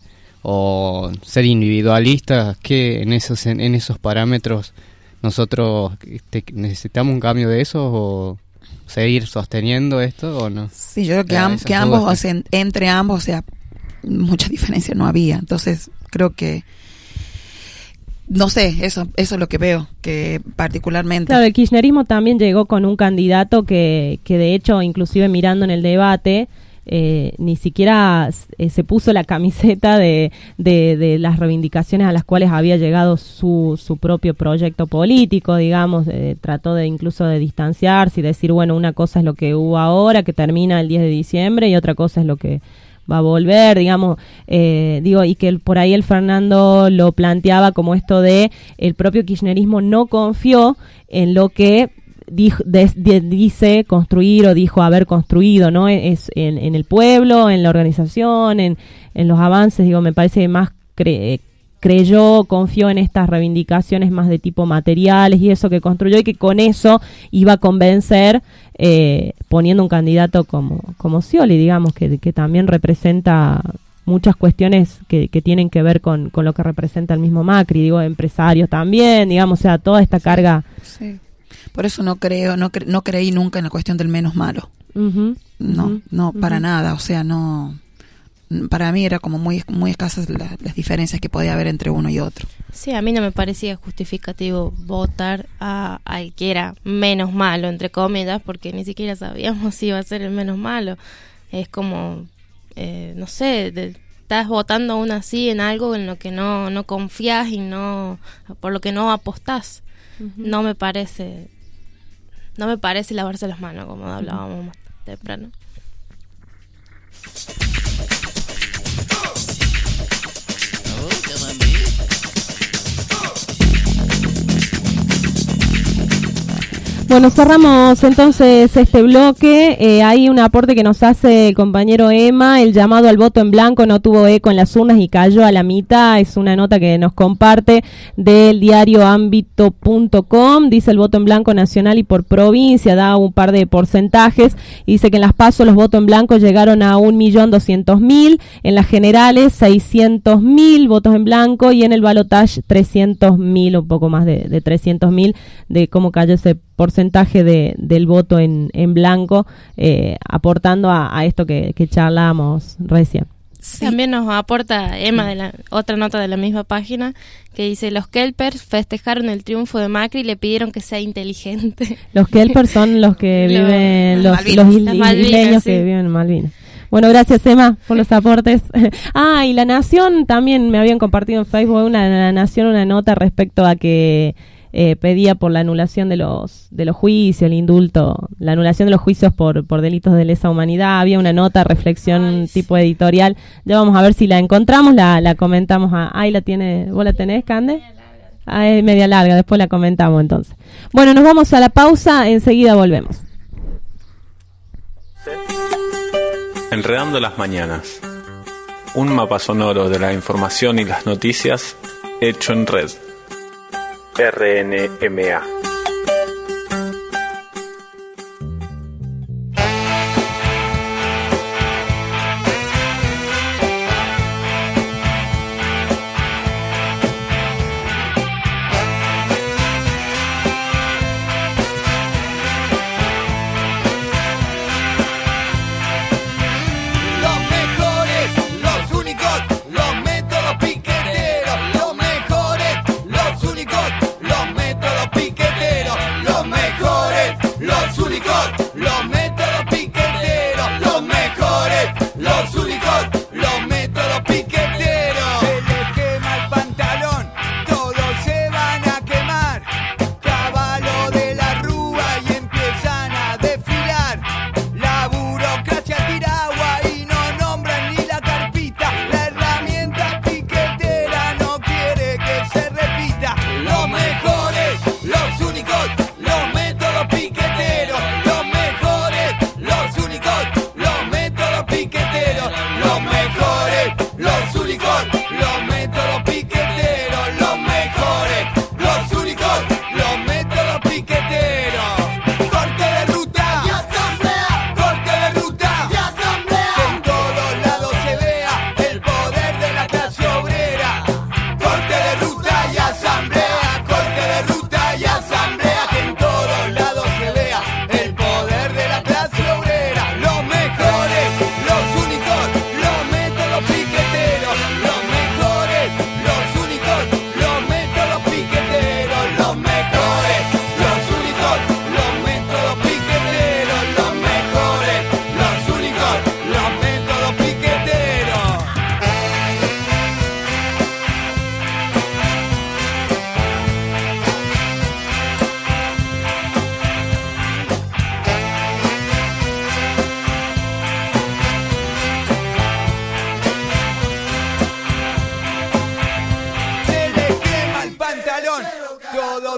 o ser individualistas, que en esos parámetros nosotros necesitamos un cambio de eso, o seguir sosteniendo esto, o no. Sí, yo creo que ambos, o sea, entre ambos, o sea, mucha diferencia no había. Entonces creo que, no sé, eso es lo que veo, que particularmente. Claro, el kirchnerismo también llegó con un candidato que de hecho, inclusive mirando en el debate, ni siquiera se puso la camiseta de las reivindicaciones a las cuales había llegado su propio proyecto político, digamos. Trató incluso de distanciarse y decir, bueno, una cosa es lo que hubo ahora, que termina el 10 de diciembre, y otra cosa es lo que va a volver, digamos, y que por ahí el Fernando lo planteaba como esto de el propio kirchnerismo no confió en lo que dice construir o dijo haber construido, ¿no? Es en el pueblo, en la organización, en los avances, me parece que más confió en estas reivindicaciones más de tipo materiales y eso que construyó, y que con eso iba a convencer, poniendo un candidato como Scioli, digamos, que también representa muchas cuestiones que tienen que ver con lo que representa el mismo Macri, empresarios también, digamos, o sea, toda esta carga. Sí. Por eso no creí nunca en la cuestión del menos malo. Uh-huh. No, para nada, o sea, no. Para mí era como muy escasas las diferencias que podía haber entre uno y otro. Sí, a mí no me parecía justificativo votar al que era menos malo, entre comillas, porque ni siquiera sabíamos si iba a ser el menos malo. Es como, no sé, estás votando aún así en algo en lo que no confías y por lo que no apostás. Uh-huh. No me parece lavarse las manos, como hablábamos más temprano. Bueno, cerramos entonces este bloque. Hay un aporte que nos hace el compañero Emma. El llamado al voto en blanco no tuvo eco en las urnas y cayó a la mitad. Es una nota que nos comparte del diario ámbito.com. Dice el voto en blanco nacional y por provincia, da un par de porcentajes. Y dice que en las PASO los votos en blanco llegaron a 1.200.000. En las generales 600.000 votos en blanco, y en el balotaje 300.000, un poco más de 300.000, de cómo cayó ese porcentaje del voto en blanco, aportando a esto que charlábamos recién. Sí. También nos aporta Emma otra nota de la misma página que dice: los Kelpers festejaron el triunfo de Macri y le pidieron que sea inteligente. Los Kelpers son los que viven, los isleños, sí, que viven en Malvinas. Bueno, gracias Emma por los aportes. Y La Nación también me habían compartido en Facebook La Nación una nota respecto a que pedía por la anulación de los juicios, el indulto, la anulación de los juicios por delitos de lesa humanidad. Había una nota, reflexión tipo editorial. Ya vamos a ver si la encontramos, la comentamos. Ahí la tiene, ¿vos la tenés, Cande? Es media larga, después la comentamos entonces. Bueno, nos vamos a la pausa, enseguida volvemos. Enredando las mañanas. Un mapa sonoro de la información y las noticias hecho en red. RNMA.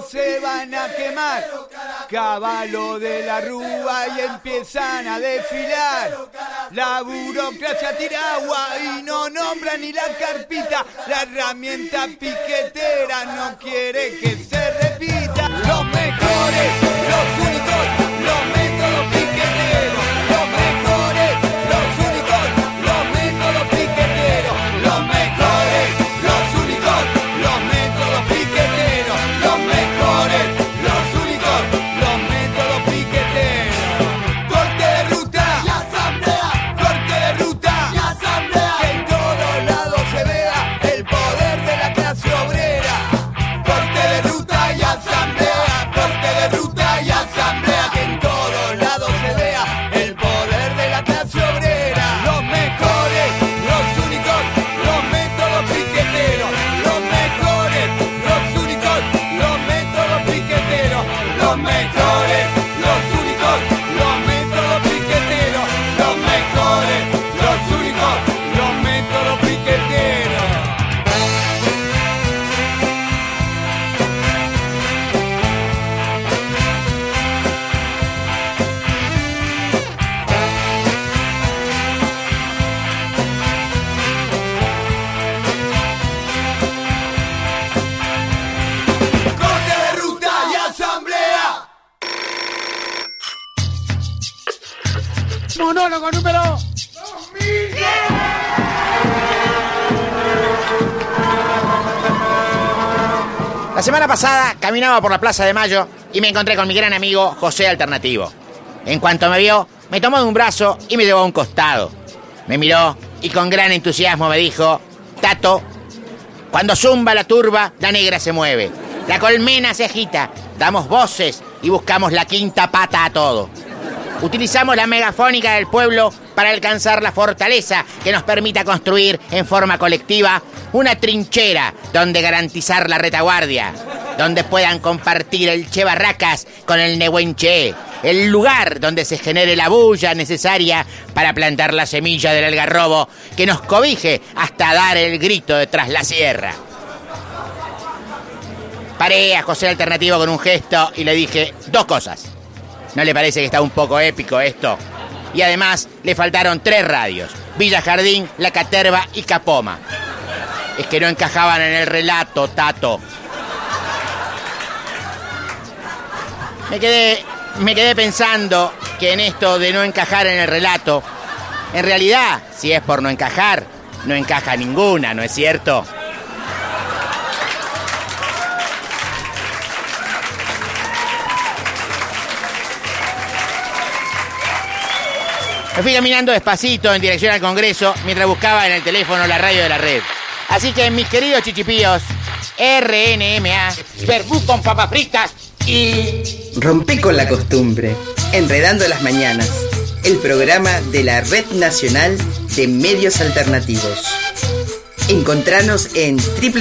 se van a quemar. Caballo de la Rúa y empiezan a desfilar. La burocracia tira agua y no nombra ni la carpita. La herramienta piquetera no quiere que se repita. Los mejores, los únicos, los métodos piqueteros. Los mejores, los únicos, los métodos piqueteros. Los mejores, los únicos, los métodos piqueteros. Los mejores, los únicos, los métodos piqueteros. Corte de ruta y asamblea. Corte de ruta y asamblea. Que en todos lados se vea el poder de la clase obrera. Corte de ruta y asamblea. Corte de ruta y asamblea. Que en todos lados se vea el poder de la clase obrera. Los mejores, los únicos, los métodos piqueteros. Los mejores, los únicos, los métodos piqueteros. Los mejores, los únicos, los métodos piqueteros. Los mejores, los únicos, los métodos piqueteros. Corte de ruta y asamblea. Monólogo número 2000. La semana pasada caminaba por la Plaza de Mayo y me encontré con mi gran amigo José Alternativo. En cuanto me vio, me tomó de un brazo y me llevó a un costado. Me miró y con gran entusiasmo me dijo: Tato, cuando zumba la turba, la negra se mueve. La colmena se agita, damos voces y buscamos la quinta pata a todo. Utilizamos la megafónica del pueblo para alcanzar la fortaleza que nos permita construir en forma colectiva una trinchera donde garantizar la retaguardia, donde puedan compartir el Che Barracas con el Nehuenche, el lugar donde se genere la bulla necesaria para plantar la semilla del algarrobo que nos cobije hasta dar el grito de tras la sierra. Paré a José Alternativo con un gesto y le dije dos cosas. ¿No le parece que está un poco épico esto? Y además le faltaron 3 radios: Villa Jardín, La Caterva y Capoma. Es que no encajaban en el relato, Tato. Me quedé pensando que en esto de no encajar en el relato, en realidad, si es por no encajar, no encaja ninguna, ¿no es cierto? Me fui caminando despacito en dirección al Congreso mientras buscaba en el teléfono la radio de la red. Así que, mis queridos chichipíos, RNMA, verbú con papas fritas y... Rompé con la costumbre, enredando las mañanas, el programa de la Red Nacional de Medios Alternativos. Encontranos en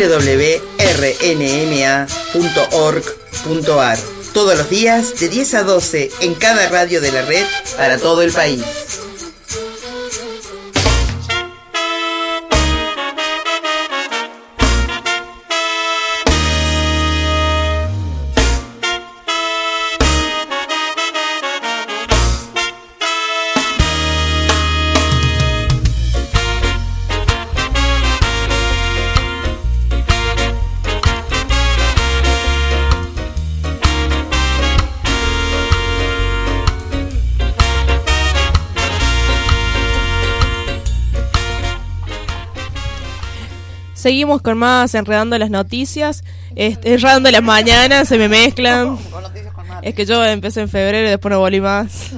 www.rnma.org.ar todos los días de 10 a 12 en cada radio de la red para todo el país. Seguimos con más Enredando las Noticias, Enredando las Mañanas, se me mezclan. Es que yo empecé en febrero y después no volví más.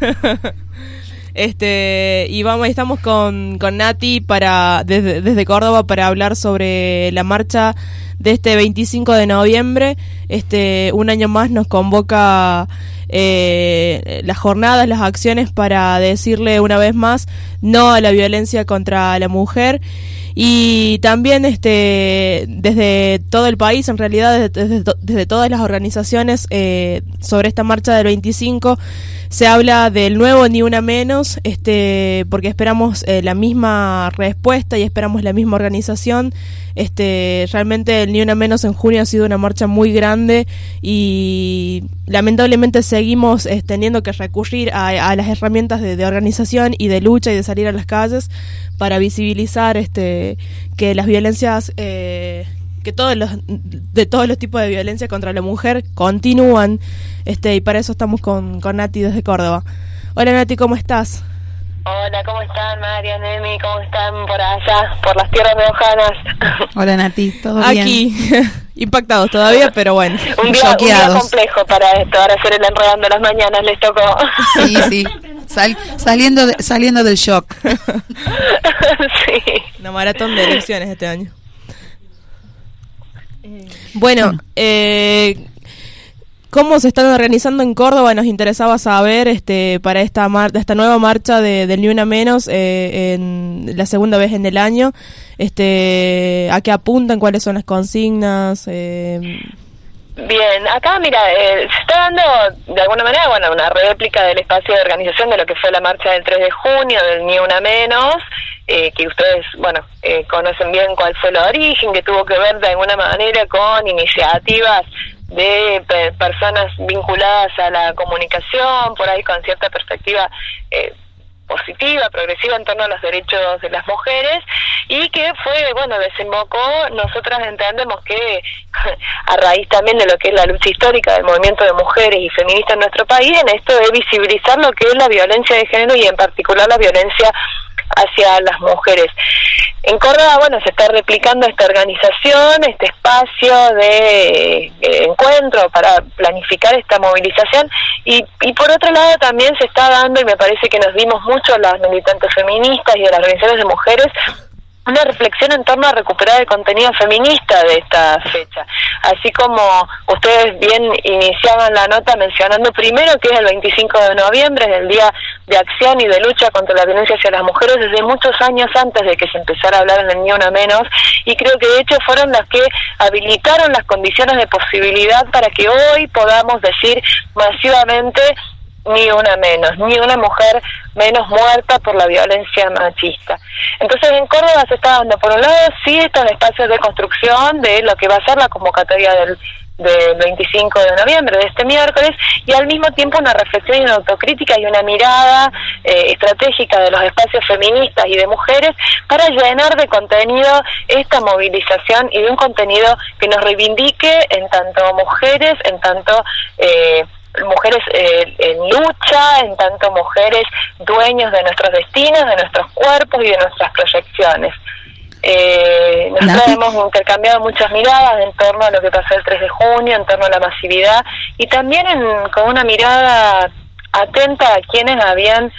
Y estamos con Nati desde Córdoba para hablar sobre la marcha de este 25 de noviembre. Un año más nos convoca las jornadas, las acciones para decirle una vez más no a la violencia contra la mujer. Y también desde todo el país, en realidad desde todas las organizaciones, sobre esta marcha del 25 se habla del nuevo Ni Una Menos, porque esperamos la misma respuesta y esperamos la misma organización. Realmente del Ni Una Menos en junio ha sido una marcha muy grande y lamentablemente seguimos teniendo que recurrir a las herramientas de organización y de lucha y de salir a las calles para visibilizar que las violencias, que todos los tipos de violencia contra la mujer continúan, y para eso estamos con Nati desde Córdoba. Hola Nati, ¿cómo estás? Hola, ¿cómo están María, Nemi? ¿Cómo están por allá, por las tierras riojanas? Hola Nati, ¿todo bien? Aquí, impactados todavía, pero bueno. Un día complejo para esto, ahora hacer el Enredando las Mañanas les tocó. Sí, saliendo del shock. Sí. Una maratón de elecciones este año. Bueno, ¿cómo se están organizando en Córdoba? Nos interesaba saber para esta nueva marcha del Ni Una Menos, en la segunda vez en el año, ¿a qué apuntan? ¿Cuáles son las consignas? Bien, acá mira, se está dando de alguna manera, una réplica del espacio de organización de lo que fue la marcha del 3 de junio del Ni Una Menos, que ustedes, conocen bien cuál fue el origen, que tuvo que ver de alguna manera con iniciativas de personas vinculadas a la comunicación, por ahí con cierta perspectiva positiva, progresiva en torno a los derechos de las mujeres, y que fue, desembocó, nosotras entendemos que a raíz también de lo que es la lucha histórica del movimiento de mujeres y feministas en nuestro país, en esto de visibilizar lo que es la violencia de género y en particular la violencia hacia las mujeres. En Córdoba, se está replicando esta organización, este espacio de encuentro para planificar esta movilización y por otro lado también se está dando, y me parece que nos dimos mucho las militantes feministas y de las organizaciones de mujeres, una reflexión en torno a recuperar el contenido feminista de esta fecha. Así como ustedes bien iniciaban la nota mencionando primero que es el 25 de noviembre, es el Día de Acción y de Lucha contra la Violencia hacia las Mujeres, desde muchos años antes de que se empezara a hablar en el Ni Una Menos, y creo que de hecho fueron las que habilitaron las condiciones de posibilidad para que hoy podamos decir masivamente ni una menos, ni una mujer menos muerta por la violencia machista. Entonces en Córdoba se está dando, por un lado, sí, estos espacios de construcción de lo que va a ser la convocatoria del 25 de noviembre, de este miércoles, y al mismo tiempo una reflexión y una autocrítica y una mirada estratégica de los espacios feministas y de mujeres para llenar de contenido esta movilización y de un contenido que nos reivindique en tanto mujeres, en tanto mujeres en lucha, en tanto mujeres dueños de nuestros destinos, de nuestros cuerpos y de nuestras proyecciones. Nosotros hemos intercambiado muchas miradas en torno a lo que pasó el 3 de junio, en torno a la masividad, y también con una mirada atenta a quienes se habían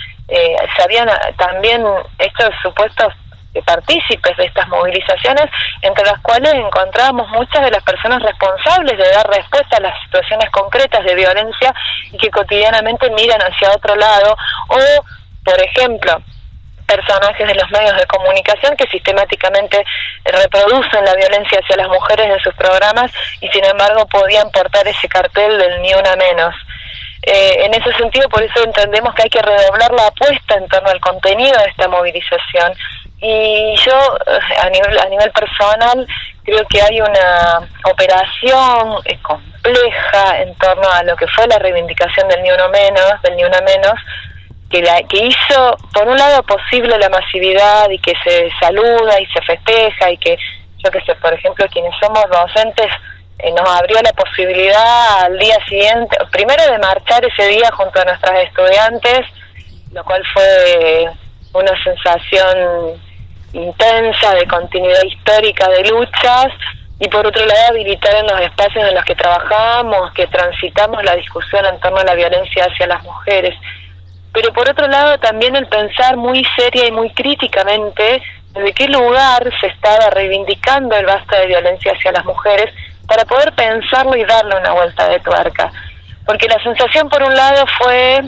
también hecho supuestos partícipes de estas movilizaciones, entre las cuales encontramos muchas de las personas responsables de dar respuesta a las situaciones concretas de violencia y que cotidianamente miran hacia otro lado, o, por ejemplo, personajes de los medios de comunicación que sistemáticamente reproducen la violencia hacia las mujeres en sus programas y sin embargo podían portar ese cartel del Ni Una Menos. En ese sentido, por eso entendemos que hay que redoblar la apuesta en torno al contenido de esta movilización. Y yo, a nivel personal, creo que hay una operación compleja en torno a lo que fue la reivindicación del Ni Una Menos, que hizo, por un lado, posible la masividad y que se saluda y se festeja y que, por ejemplo, quienes somos docentes, nos abrió la posibilidad al día siguiente, primero de marchar ese día junto a nuestras estudiantes, lo cual fue una sensación intensa de continuidad histórica de luchas, y por otro lado habilitar en los espacios en los que trabajamos, que transitamos la discusión en torno a la violencia hacia las mujeres. Pero por otro lado también el pensar muy seria y muy críticamente desde qué lugar se estaba reivindicando el basta de violencia hacia las mujeres, para poder pensarlo y darle una vuelta de tuerca. Porque la sensación por un lado fue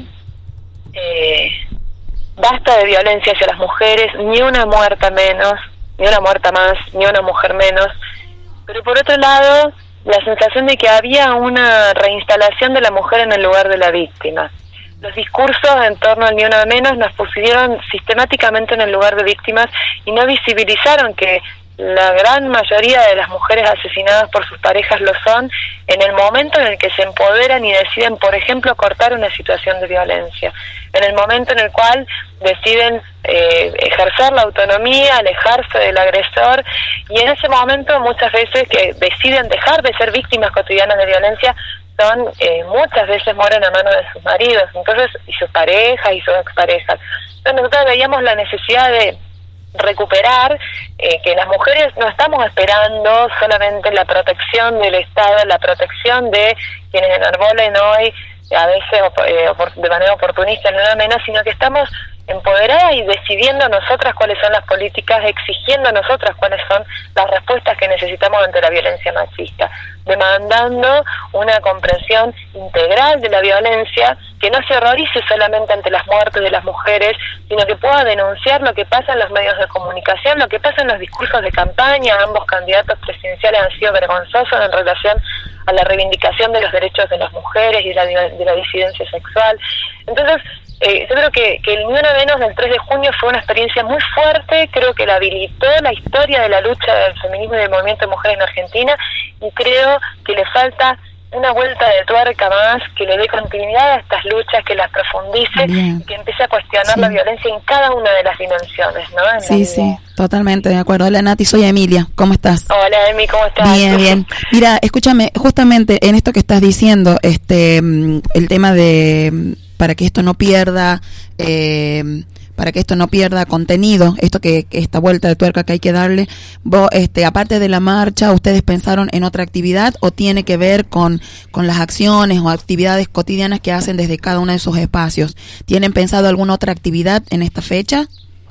basta de violencia hacia las mujeres, ni una muerta menos, ni una muerta más, ni una mujer menos. Pero por otro lado, la sensación de que había una reinstalación de la mujer en el lugar de la víctima. Los discursos en torno al Ni Una Menos nos pusieron sistemáticamente en el lugar de víctimas y no visibilizaron que la gran mayoría de las mujeres asesinadas por sus parejas lo son en el momento en el que se empoderan y deciden, por ejemplo, cortar una situación de violencia, en el momento en el cual deciden ejercer la autonomía, alejarse del agresor, y en ese momento muchas veces que deciden dejar de ser víctimas cotidianas de violencia, muchas veces mueren a manos de sus maridos, entonces, y sus parejas y sus exparejas. Entonces nosotros veíamos la necesidad de recuperar que las mujeres no estamos esperando solamente la protección del Estado, la protección de quienes enarbolen hoy, a veces de manera oportunista, nada menos, sino que estamos empoderadas y decidiendo nosotras cuáles son las políticas, exigiendo nosotras cuáles son las respuestas que necesitamos ante la violencia machista, demandando una comprensión integral de la violencia, que no se horrorice solamente ante las muertes de las mujeres, sino que pueda denunciar lo que pasa en los medios de comunicación, lo que pasa en los discursos de campaña. Ambos candidatos presidenciales han sido vergonzosos en relación a la reivindicación de los derechos de las mujeres y de la disidencia sexual. Entonces, yo creo que el Ni Una Menos del 3 de junio fue una experiencia muy fuerte, creo que la habilitó la historia de la lucha del feminismo y del movimiento de mujeres en Argentina, y creo que le falta una vuelta de tuerca más, que le dé continuidad a estas luchas, que las profundice y que empiece a cuestionar la violencia en cada una de las dimensiones, ¿no? Sí, totalmente de acuerdo. Hola Nati, soy Emilia, ¿cómo estás? Hola Emi, ¿cómo estás? Bien. Mira, escúchame, justamente en esto que estás diciendo, el tema de para que esto no pierda contenido, esta vuelta de tuerca que hay que darle. Vos, aparte de la marcha, ¿ustedes pensaron en otra actividad o tiene que ver con las acciones o actividades cotidianas que hacen desde cada uno de sus espacios? ¿Tienen pensado alguna otra actividad en esta fecha?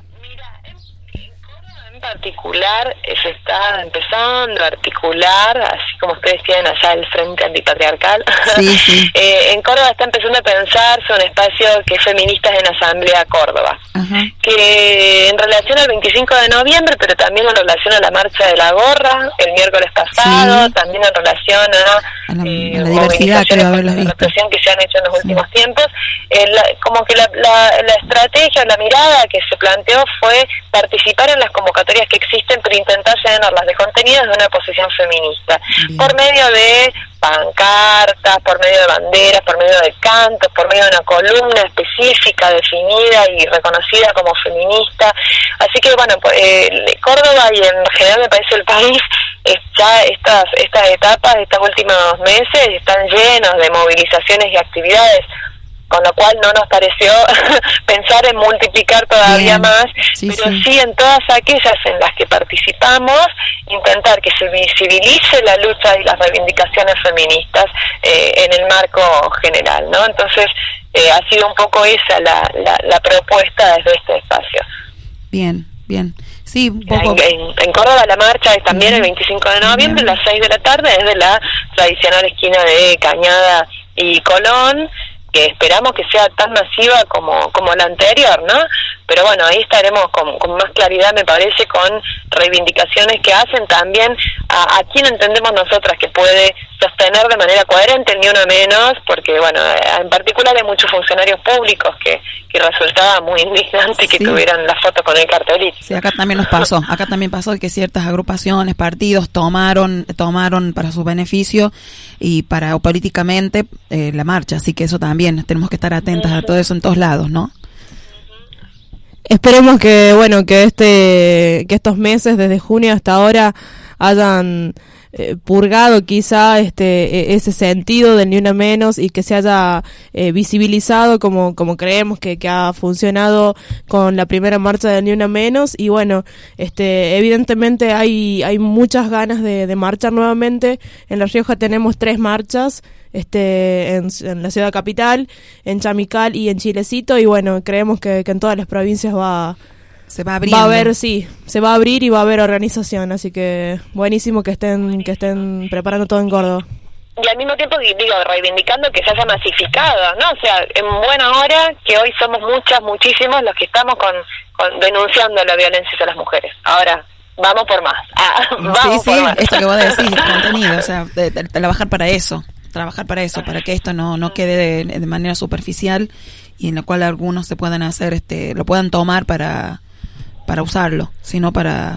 Particular se está empezando a articular, así como ustedes tienen allá el Frente Antipatriarcal. Sí. En Córdoba está empezando a pensarse un espacio que es Feministas en Asamblea Córdoba, que en relación al 25 de noviembre, pero también en relación a la marcha de la gorra el miércoles pasado, también en relación a la diversidad que la represión que se han hecho en los últimos tiempos, como que la estrategia, la mirada que se planteó fue participar en las convocatorias que existen, pero intentar llenarlas de contenidos de una posición feminista, por medio de pancartas, por medio de banderas, por medio de cantos, por medio de una columna específica, definida y reconocida como feminista. Así que bueno, Córdoba y en general me parece el país, ya estas etapas, estos últimos meses están llenos de movilizaciones y actividades, con lo cual no nos pareció pensar en multiplicar todavía más, pero sí en todas aquellas en las que participamos, intentar que se visibilice la lucha y las reivindicaciones feministas en el marco general, ¿no? Entonces, ha sido un poco esa la propuesta desde este espacio. Bien. Sí, un poco. En Córdoba la marcha es también el 25 de noviembre, a las 6 de la tarde, desde la tradicional esquina de Cañada y Colón, que esperamos que sea tan masiva como la anterior, ¿no? Pero bueno, ahí estaremos con más claridad, me parece, con reivindicaciones que hacen también a quien entendemos nosotras que puede sostener de manera coherente el Ni Una Menos, porque bueno, en particular hay muchos funcionarios públicos que resultaba muy indignante que tuvieran la foto con el cartelito. Sí, acá también pasó que ciertas agrupaciones, partidos tomaron para su beneficio y para políticamente la marcha, así que eso también tenemos que estar atentas a todo eso en todos lados, ¿no? Esperemos que estos meses desde junio hasta ahora hayan purgado quizá ese sentido del Ni Una Menos y que se haya visibilizado como creemos que ha funcionado con la primera marcha del Ni Una Menos. Y bueno, evidentemente hay muchas ganas de marchar nuevamente. En La Rioja tenemos 3 marchas, en la ciudad capital, en Chamical y en Chilecito, y bueno, creemos que en todas las provincias se va abriendo. Va a haber, se va a abrir y va a haber organización, así que buenísimo que estén preparando todo en Córdoba. Y al mismo tiempo, reivindicando que se haya masificado, ¿no? O sea, en buena hora que hoy somos muchísimos los que estamos con denunciando la violencia hacia las mujeres. Ahora, vamos por más. Vamos por más. Esto que vos decís, el contenido, o sea, trabajar para eso, para que esto no quede de manera superficial y en la cual algunos se puedan hacer, lo puedan tomar para usarlo, sino para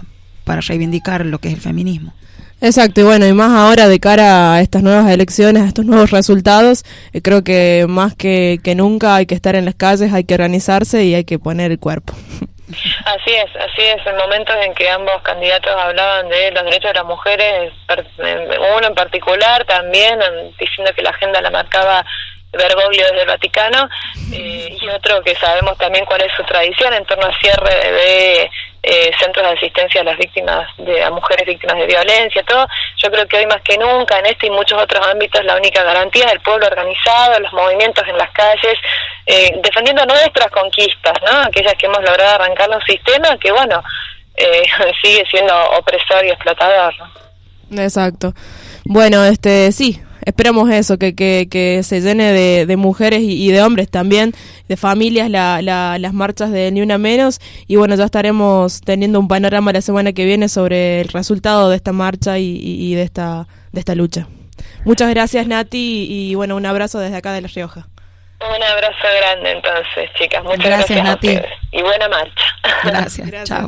para reivindicar lo que es el feminismo. Exacto, y bueno, y más ahora de cara a estas nuevas elecciones, a estos nuevos resultados, creo que más que nunca hay que estar en las calles, hay que organizarse y hay que poner el cuerpo. Así es, en momentos en que ambos candidatos hablaban de los derechos de las mujeres, uno en particular también, diciendo que la agenda la marcaba Bergoglio desde el Vaticano, y otro que sabemos también cuál es su tradición en torno al cierre de centros de asistencia a las víctimas, a mujeres víctimas de violencia, todo. Yo creo que hoy más que nunca, en este y muchos otros ámbitos, la única garantía es el pueblo organizado, los movimientos en las calles, defendiendo nuestras conquistas, ¿no? Aquellas que hemos logrado arrancar un sistema que, bueno, sigue siendo opresor y explotador, ¿no? Exacto. Bueno, sí. Esperamos eso, que se llene de mujeres y de hombres también, de familias, las marchas de Ni Una Menos. Y bueno, ya estaremos teniendo un panorama la semana que viene sobre el resultado de esta marcha y de esta lucha. Muchas gracias, Nati, y bueno, un abrazo desde acá de La Rioja. Un abrazo grande entonces, chicas. Muchas gracias Nati. a ustedes. Y buena marcha. Gracias. Chao.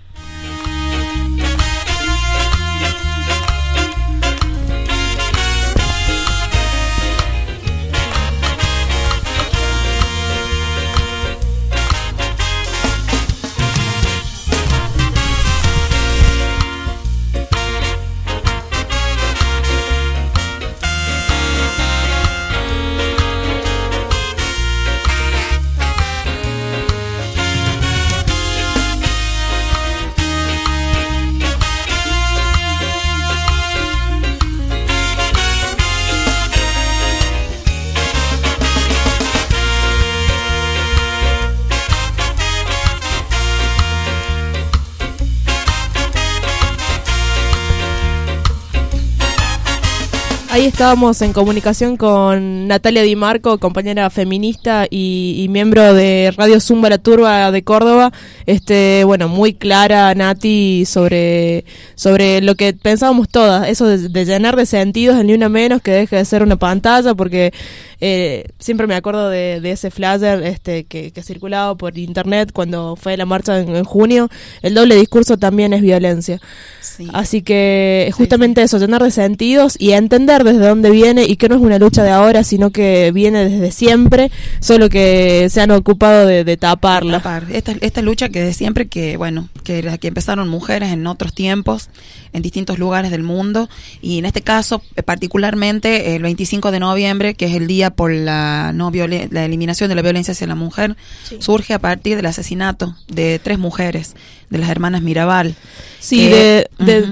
Ahí estábamos en comunicación con Natalia Di Marco, compañera feminista y miembro de Radio Zumba La Turba de Córdoba. Bueno, muy clara, Nati, sobre lo que pensábamos todas, eso de llenar de sentidos el Ni Una Menos, que deje de ser una pantalla, porque siempre me acuerdo de ese flyer que circulaba por internet cuando fue la marcha en junio. El doble discurso también es violencia. Sí. Así que justamente eso, llenar de sentidos y entender desde dónde viene, y que no es una lucha de ahora, sino que viene desde siempre, solo que se han ocupado de taparla. Esta lucha que de siempre, que empezaron mujeres en otros tiempos, en distintos lugares del mundo, y en este caso particularmente el 25 de noviembre, que es el día por la eliminación de la violencia hacia la mujer, sí, surge a partir del asesinato de 3 mujeres, de las hermanas Mirabal. Sí, de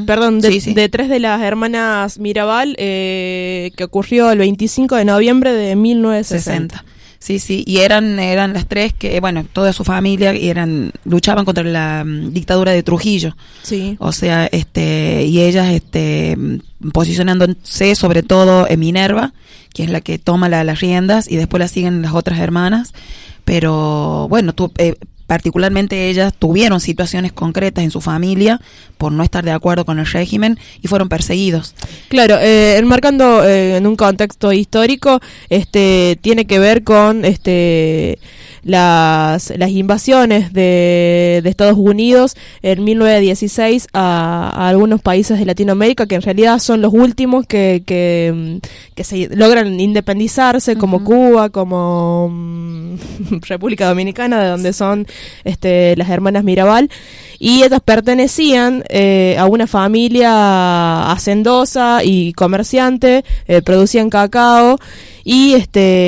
3 de las hermanas Mirabal, que ocurrió el 25 de noviembre de 1960. Sí, y eran las 3 que, toda su familia luchaban contra la dictadura de Trujillo. Sí. O sea, y ellas posicionándose sobre todo en Minerva, que es la que toma las riendas, y después la siguen las otras hermanas. Pero particularmente ellas tuvieron situaciones concretas en su familia por no estar de acuerdo con el régimen y fueron perseguidos. Claro, enmarcando en un contexto histórico, tiene que ver con las invasiones de Estados Unidos en 1916 a algunos países de Latinoamérica, que en realidad son los últimos que se logran independizarse, como Cuba, como República Dominicana, de donde son las hermanas Mirabal, y ellas pertenecían a una familia hacendosa y comerciante, producían cacao, y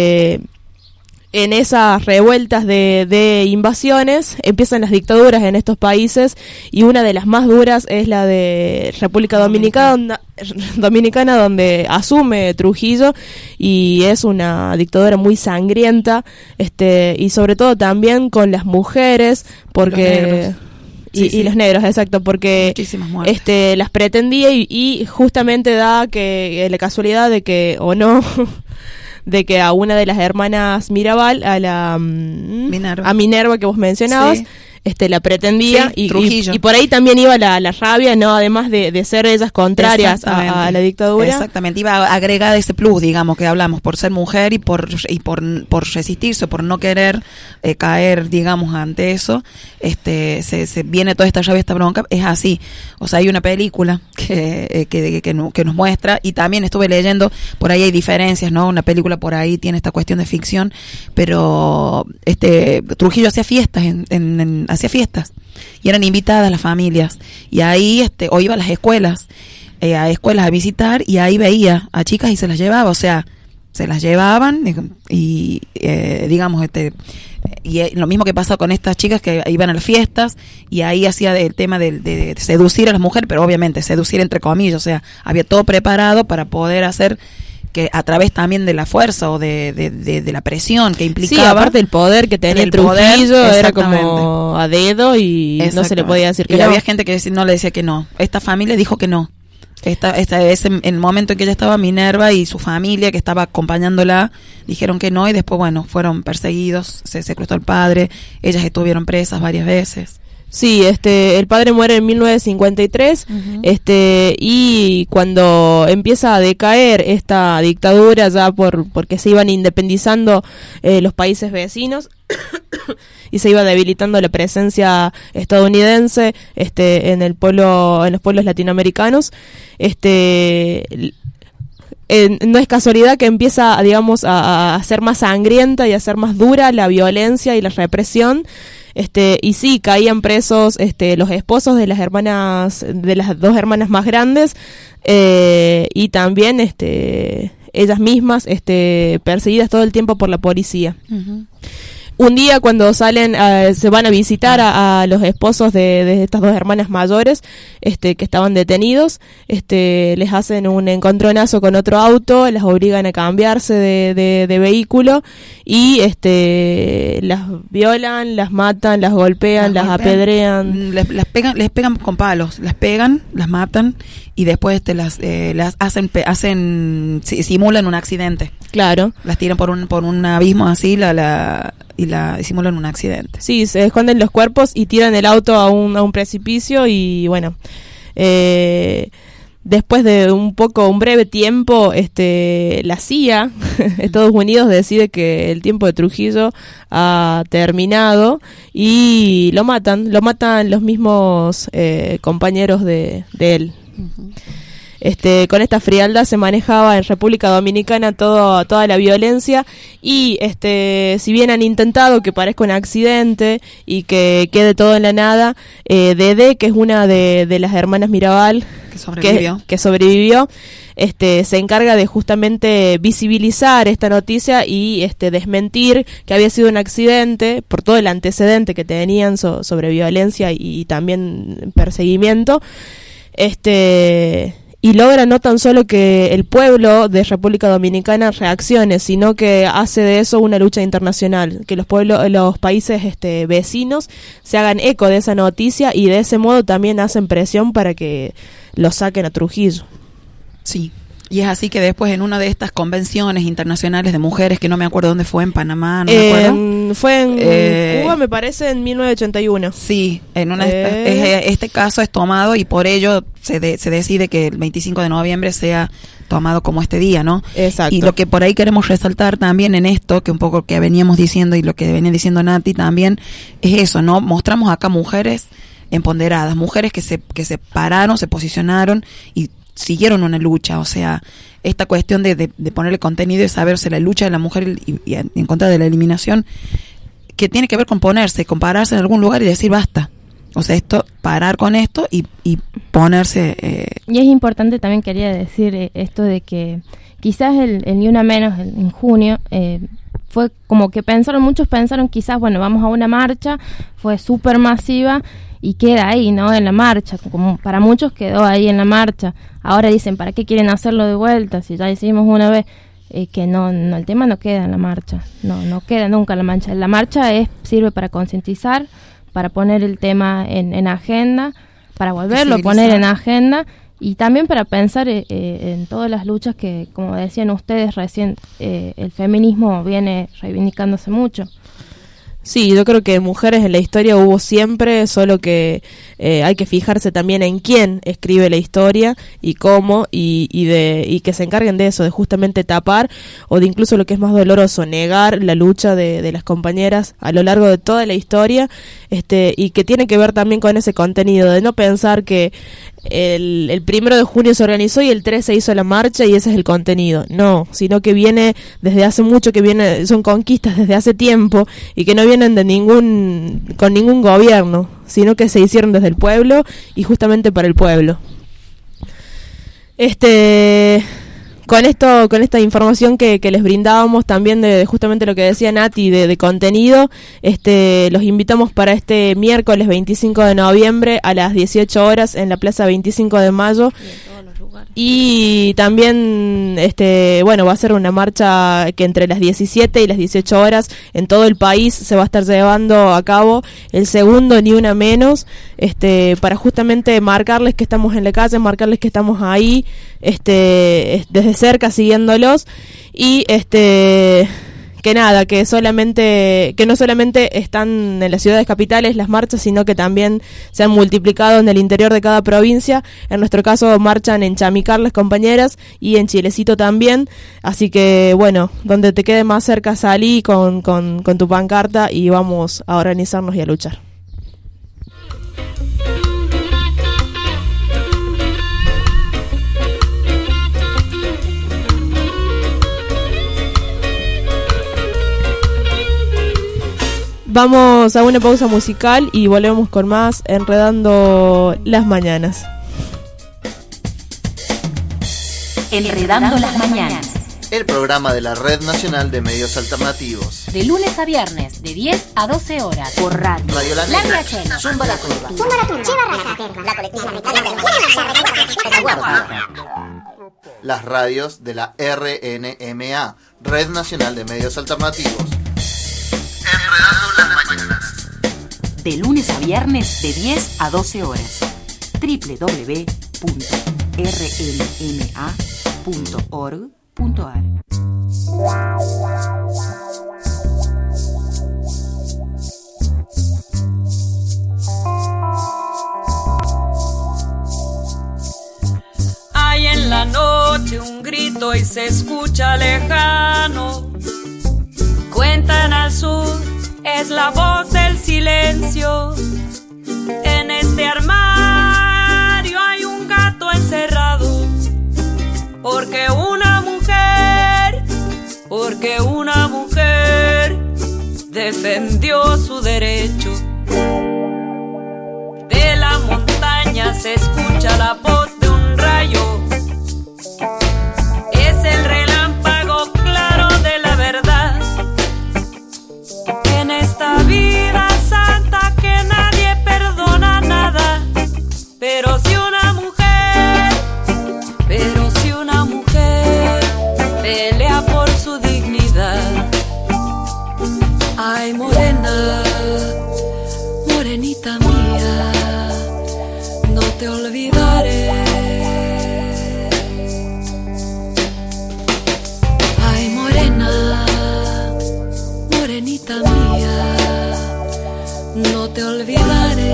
en esas revueltas de invasiones empiezan las dictaduras en estos países, y una de las más duras es la de República Dominicana, donde asume Trujillo, y es una dictadura muy sangrienta, y sobre todo también con las mujeres, porque y los negros, exacto, porque las pretendía, y justamente da que la casualidad de que, o no, de que a una de las hermanas Mirabal, a Minerva que vos mencionabas, la pretendía, Sí, Trujillo. y por ahí también iba la rabia, no, además de ser ellas contrarias a la dictadura. Exactamente, iba agregada ese plus, digamos, que hablamos, por ser mujer y por resistirse, por no querer caer, digamos, ante eso, se viene toda esta rabia, esta bronca. Es así, o sea, hay una película que nos muestra, y también estuve leyendo, por ahí hay diferencias, ¿no? Una película por ahí tiene esta cuestión de ficción, pero Trujillo hacía fiestas hacía fiestas y eran invitadas las familias, y ahí o iba a las escuelas a visitar, y ahí veía a chicas y se las llevaba, o sea, se las llevaban y digamos y lo mismo que pasa con estas chicas que iban a las fiestas, y ahí hacía el tema de seducir a las mujeres, pero obviamente seducir entre comillas, o sea, había todo preparado para poder hacer que a través también de la fuerza o de la presión que implicaba. Sí, aparte del poder que tenía Trujillo, era como a dedo y no se le podía decir que y no. Había gente que no le decía que no. Esta familia dijo que no. En el momento en que ella estaba, Minerva y su familia que estaba acompañándola dijeron que no, y después, bueno, fueron perseguidos, se secuestró al padre, ellas estuvieron presas varias veces. Sí, el padre muere en 1953, y cuando empieza a decaer esta dictadura, ya porque se iban independizando los países vecinos y se iba debilitando la presencia estadounidense en los pueblos latinoamericanos, no es casualidad que empieza, digamos, a ser más sangrienta y a ser más dura la violencia y la represión. Y sí, caían presos los esposos de las dos hermanas más grandes, y también ellas mismas perseguidas todo el tiempo por la policía. Un día, cuando salen, se van a visitar a los esposos de estas dos hermanas mayores, que estaban detenidos, les hacen un encontronazo con otro auto, las obligan a cambiarse de vehículo, y las violan, las matan, las golpean, las apedrean. Les pegan con palos, las pegan, las matan, y después las simulan un accidente. Claro. Las tiran por un abismo así, y la simulan un accidente. Sí, se esconden los cuerpos y tiran el auto a un precipicio, y bueno, después de un breve tiempo, la CIA, Estados Unidos, decide que el tiempo de Trujillo ha terminado, y lo matan los mismos compañeros de él. Con esta frialdad se manejaba en República Dominicana toda la violencia, y si bien han intentado que parezca un accidente y que quede todo en la nada, Dede, que es una de las hermanas Mirabal que sobrevivió, se encarga de justamente visibilizar esta noticia y desmentir que había sido un accidente por todo el antecedente que tenían sobre violencia y también perseguimiento. Y logra no tan solo que el pueblo de República Dominicana reaccione, sino que hace de eso una lucha internacional, que los países vecinos se hagan eco de esa noticia, y de ese modo también hacen presión para que lo saquen a Trujillo. Sí. Y es así que después, en una de estas convenciones internacionales de mujeres, que no me acuerdo dónde fue, en Panamá, no me acuerdo. Fue en Cuba, me parece, en 1981. Sí, en una este caso es tomado, y por ello se decide que el 25 de noviembre sea tomado como este día, ¿no? Exacto. Y lo que por ahí queremos resaltar también en esto, que un poco que veníamos diciendo y lo que venía diciendo Nati también, es eso, ¿no? Mostramos acá mujeres empoderadas, mujeres que se pararon, se posicionaron y siguieron una lucha. O sea, esta cuestión de ponerle contenido y saberse la lucha de la mujer y en contra de la eliminación, que tiene que ver con compararse en algún lugar y decir basta. O sea, parar con esto y ponerse... Y es importante, también quería decir esto de que quizás el Ni Una Menos en junio fue como que muchos pensaron quizás, bueno, vamos a una marcha, fue súper masiva y queda ahí, ¿no? En la marcha, como para muchos quedó ahí en la marcha. Ahora dicen, ¿para qué quieren hacerlo de vuelta? Si ya hicimos una vez, que no, el tema no queda en la marcha, no queda nunca en la marcha. La marcha sirve para concientizar, para poner el tema en agenda, para volverlo a poner en agenda, y también para pensar en todas las luchas que, como decían ustedes recién, el feminismo viene reivindicándose mucho. Sí, yo creo que mujeres en la historia hubo siempre, solo que hay que fijarse también en quién escribe la historia y cómo, y que se encarguen de eso, de justamente tapar, o de incluso lo que es más doloroso, negar la lucha de las compañeras a lo largo de toda la historia, y que tiene que ver también con ese contenido, de no pensar que el 1 de junio se organizó y el 3 se hizo la marcha y ese es el contenido. No, sino que viene desde hace mucho, son conquistas desde hace tiempo y que no vienen con ningún gobierno, sino que se hicieron desde el pueblo y justamente para el pueblo. Con esta información que les brindábamos también de justamente lo que decía Nati de contenido, los invitamos para este miércoles 25 de noviembre a las 18 horas en la Plaza 25 de Mayo. Y también, va a ser una marcha que entre las 17 y las 18 horas en todo el país se va a estar llevando a cabo el segundo Ni Una Menos, para justamente marcarles que estamos en la calle, marcarles que estamos ahí, desde cerca siguiéndolos y que no solamente están en las ciudades capitales las marchas, sino que también se han multiplicado en el interior de cada provincia. En nuestro caso marchan en Chamical las compañeras y en Chilecito también, así que bueno, donde te quede más cerca salí con tu pancarta y vamos a organizarnos y a luchar. Vamos a una pausa musical y volvemos con más Enredando las Mañanas. Enredando las Mañanas. El programa de la Red Nacional de Medios Alternativos. De lunes a viernes, de 10 a 12 horas. Por radio. Radio La Negra. Zumba la Curva. La colectiva. Las radios de la RNMA, Red Nacional de Medios Alternativos. Enredando las Mañanas. De lunes a viernes de 10 a 12 horas. www.rnma.org.ar. Hay en la noche un grito y se escucha lejano. Cuentan al sur, es la voz del silencio. En este armario hay un gato encerrado. Porque una mujer defendió su derecho. De la montaña se escucha la voz de un rayo. Es el relámpago claro de la verdad. En esta vida santa que nadie perdona nada, pero si una mujer pelea por su dignidad. Ay, morena, morenita mía, no te olvidaré. Ay, morena, morenita mía, no te olvidaré.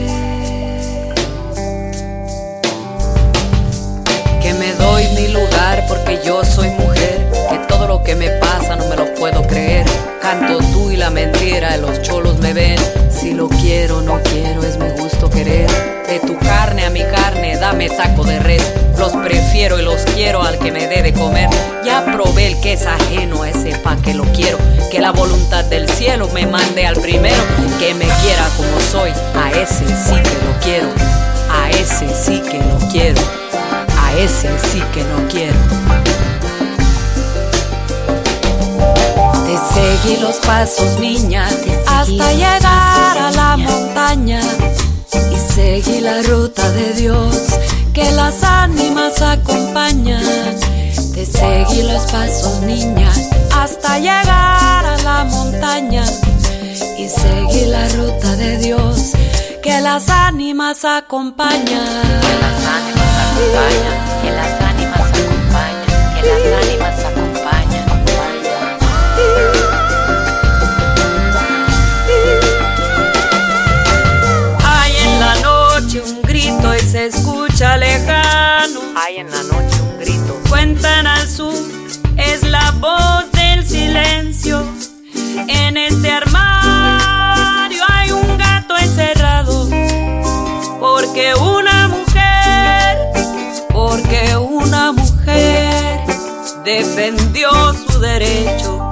Que me doy mi lugar porque yo soy mujer, que todo lo que me pasa no me lo puedo creer. Canto tú y la mentira, los cholos me ven. Si lo quiero, no quiero, es mi gusto querer. De tu carne a mi carne, dame taco de res. Los prefiero y los quiero al que me dé de comer. Ya probé el que es ajeno, a ese pa' que lo quiero. Que la voluntad del cielo me mande al primero. Que me quiera como soy, a ese sí que lo quiero. A ese sí que lo quiero. A ese sí que no quiero. Te seguí los pasos, niña, hasta llegar a la montaña. Y seguí la ruta de Dios, que las ánimas acompañan. Te seguí los pasos, niña, hasta llegar a la montaña. Y seguí la ruta de Dios, que las ánimas acompañan. Que las ánimas acompañan, que las ánimas acompañan, que las ánimas acompañan. hay en la noche un grito. Cuentan al sur, es la voz del silencio. En este armario hay un gato encerrado. Porque una mujer defendió su derecho.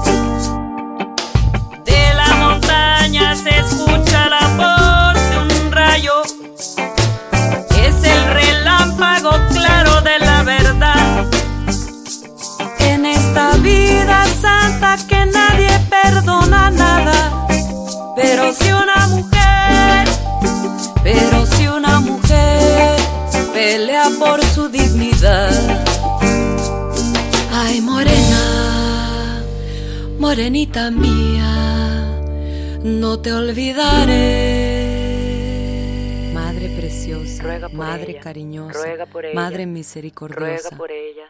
De la montaña se escucha la voz de un rayo. Es el relámpago claro de la verdad. En esta vida santa que nadie perdona nada. Pero si una mujer pelea por su dignidad. Ay, morena, morenita mía, no te olvidaré. Madre preciosa, ruega por madre ella, cariñosa, ruega por ella, madre misericordiosa. ruega por ella.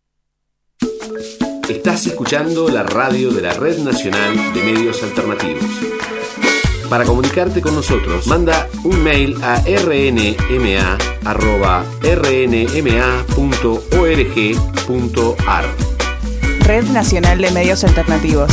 Estás escuchando la radio de la Red Nacional de Medios Alternativos. Para comunicarte con nosotros, manda un mail a rnma@rnma.org.ar. Red Nacional de Medios Alternativos.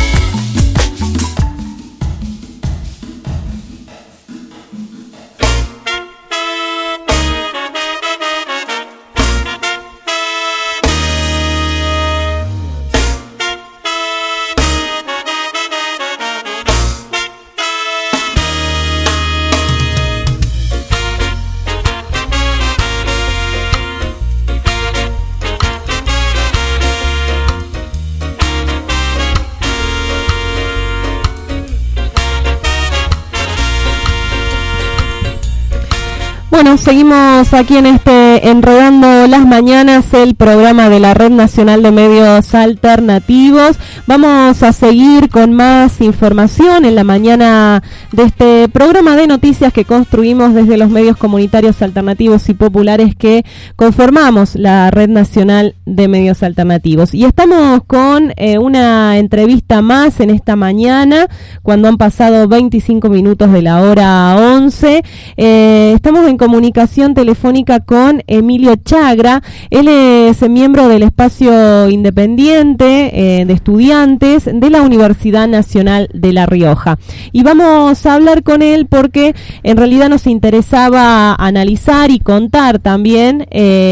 Bueno, seguimos aquí en Enredando las Mañanas, el programa de la Red Nacional de Medios Alternativos. Vamos a seguir con más información en la mañana de este programa de noticias que construimos desde los medios comunitarios alternativos y populares que conformamos la Red Nacional de Medios Alternativos. Y estamos con una entrevista más en esta mañana, cuando han pasado 25 minutos de la hora 11. Estamos en comunicación telefónica con Emilio Chagra. Él es miembro del espacio independiente de estudiantes de la Universidad Nacional de La Rioja. Y vamos a hablar con él porque en realidad nos interesaba analizar y contar también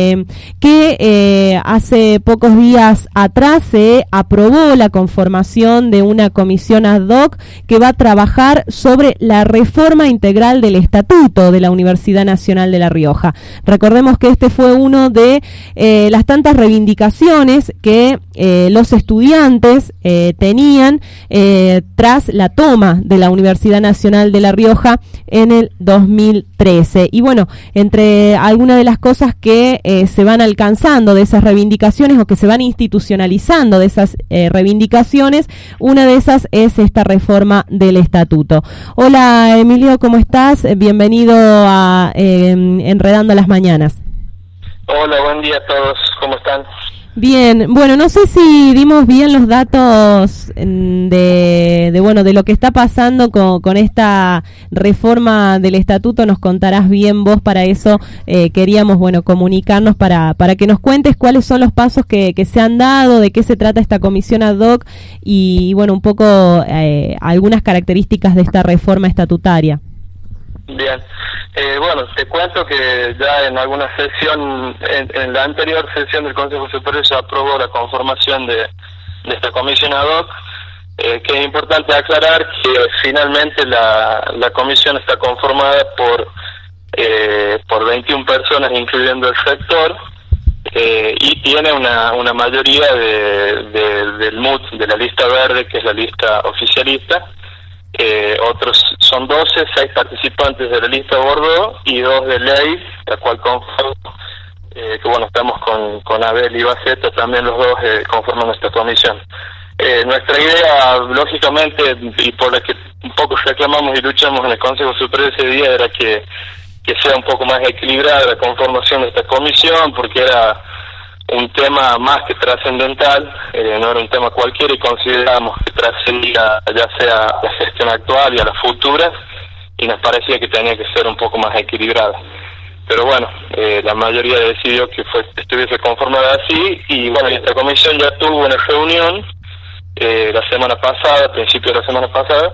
que hace pocos días atrás se aprobó la conformación de una comisión ad hoc que va a trabajar sobre la reforma integral del estatuto de la Universidad Nacional de La Rioja. Recordemos que este fue uno de las tantas reivindicaciones que los estudiantes tenían tras la toma de la Universidad Nacional de La Rioja en el 2013. Y bueno, entre algunas de las cosas que se van alcanzando de esas reivindicaciones o que se van institucionalizando de esas reivindicaciones, una de esas es esta reforma del estatuto. Hola Emilio, ¿cómo estás? Bienvenido a Enredando las Mañanas. Hola, buen día a todos, ¿cómo están? Bien, bueno, no sé si dimos bien los datos de lo que está pasando con esta reforma del estatuto. Nos contarás bien vos, para eso queríamos comunicarnos para que nos cuentes cuáles son los pasos que se han dado, de qué se trata esta comisión ad hoc y un poco algunas características de esta reforma estatutaria. Bien, te cuento que ya en alguna sesión, en la anterior sesión del Consejo Superior se aprobó la conformación de esta comisión ad hoc, que es importante aclarar que finalmente la comisión está conformada por 21 personas, incluyendo el sector, y tiene una mayoría del MUT, de la lista verde, que es la lista oficialista. Otros son 12, 6 participantes de la lista Bordeaux y 2 de ley, la cual conformo, estamos con Abel y Baceta, también los dos conforman esta comisión. Nuestra idea, lógicamente, y por la que un poco reclamamos y luchamos en el Consejo Superior ese día, era que sea un poco más equilibrada la conformación de esta comisión, porque era un tema más que trascendental, no era un tema cualquiera, y consideramos que trascendía ya sea a la gestión actual y a las futuras, y nos parecía que tenía que ser un poco más equilibrada. pero bueno, la mayoría decidió que estuviese conformada así, y bueno, esta comisión ya tuvo una reunión la semana pasada, a principios de la semana pasada,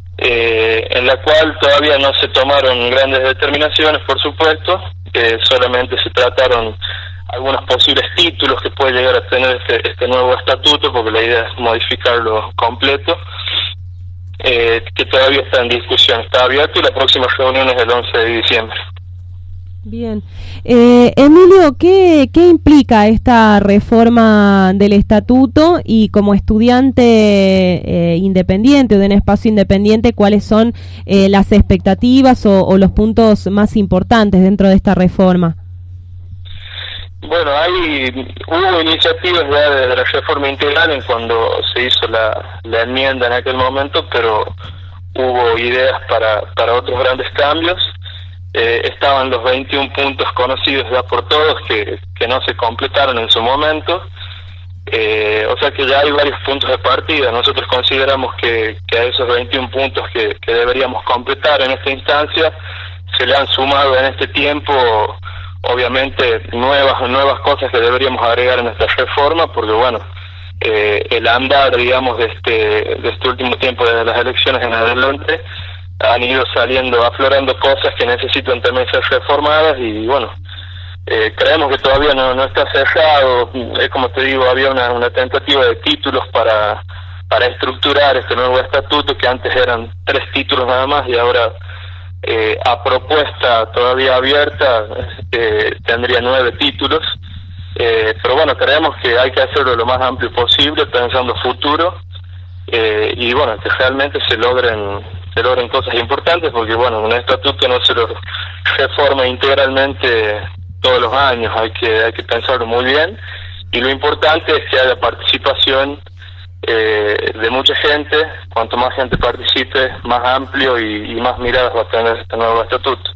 en la cual todavía no se tomaron grandes determinaciones, por supuesto, solamente se trataron algunos posibles títulos que puede llegar a tener este nuevo estatuto, porque la idea es modificarlo completo, que todavía está en discusión, está abierto, y la próxima reunión es el 11 de diciembre. Bien. Emilio, ¿qué implica esta reforma del estatuto? Y como estudiante independiente o de un espacio independiente, ¿cuáles son las expectativas o los puntos más importantes dentro de esta reforma? Bueno, hubo iniciativas ya de la reforma integral en cuando se hizo la enmienda en aquel momento, pero hubo ideas para otros grandes cambios. Estaban los 21 puntos conocidos ya por todos que no se completaron en su momento, o sea que ya hay varios puntos de partida. Nosotros consideramos que a esos 21 puntos que deberíamos completar en esta instancia se le han sumado en este tiempo obviamente nuevas cosas que deberíamos agregar en esta reforma, porque bueno, el andar, digamos, de este último tiempo desde las elecciones en adelante han ido aflorando cosas que necesitan también ser reformadas, y bueno, creemos que todavía no está cerrado. Como te digo, había una tentativa de títulos para estructurar este nuevo estatuto, que antes eran 3 títulos nada más, y ahora a propuesta todavía abierta tendría 9 títulos, pero bueno, creemos que hay que hacerlo lo más amplio posible, pensando futuro, y bueno, que realmente se logren cosas importantes, porque bueno, un estatuto no se lo reforma integralmente todos los años, hay que pensarlo muy bien, y lo importante es que haya participación de mucha gente. Cuanto más gente participe, más amplio y más miradas va a tener este nuevo estatuto.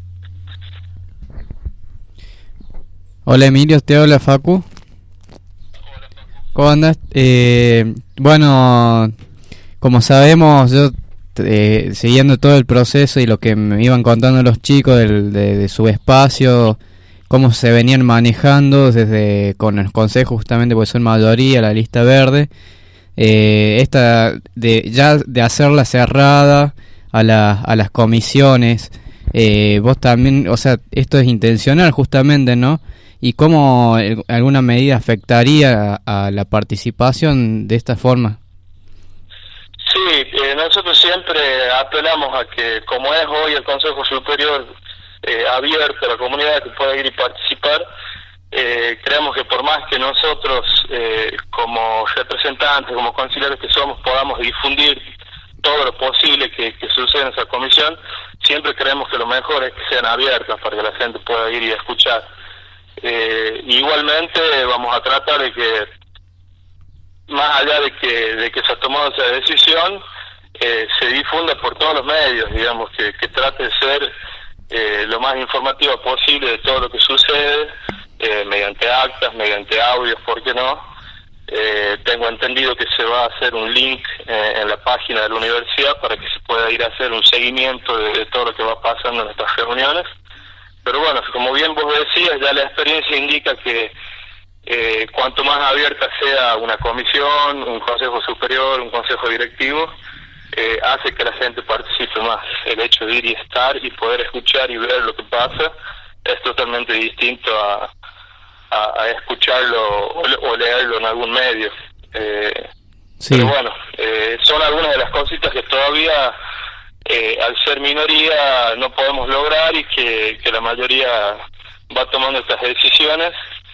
Hola Emilio, te habla Facu. ¿Cómo andas? Bueno, como sabemos, yo siguiendo todo el proceso y lo que me iban contando los chicos de su espacio, cómo se venían manejando desde con el consejo, justamente porque son mayoría, la lista verde, esta de hacerla cerrada a las comisiones, vos también, o sea, esto es intencional justamente, ¿no? ¿Y cómo alguna medida afectaría a la participación de esta forma? Sí, nosotros siempre apelamos a que, como es hoy el Consejo Superior abierto a la comunidad que pueda ir y participar, creemos que por más que nosotros como representantes, como conciliares que somos, podamos difundir todo lo posible que sucede en esa comisión, siempre creemos que lo mejor es que sean abiertas para que la gente pueda ir y escuchar. Igualmente vamos a tratar de que, más allá de que se ha tomado esa decisión, se difunda por todos los medios, digamos, que trate de ser lo más informativa posible de todo lo que sucede, mediante actas, mediante audios, ¿por qué no? Tengo entendido que se va a hacer un link en la página de la universidad para que se pueda ir a hacer un seguimiento de todo lo que va pasando en estas reuniones. Pero bueno, como bien vos decías, ya la experiencia indica que cuanto más abierta sea una comisión, un consejo superior, un consejo directivo, hace que la gente participe más. El hecho de ir y estar y poder escuchar y ver lo que pasa es totalmente distinto a escucharlo o leerlo en algún medio. Sí. Pero bueno, son algunas de las cositas que todavía, al ser minoría, no podemos lograr, y que la mayoría va tomando estas decisiones.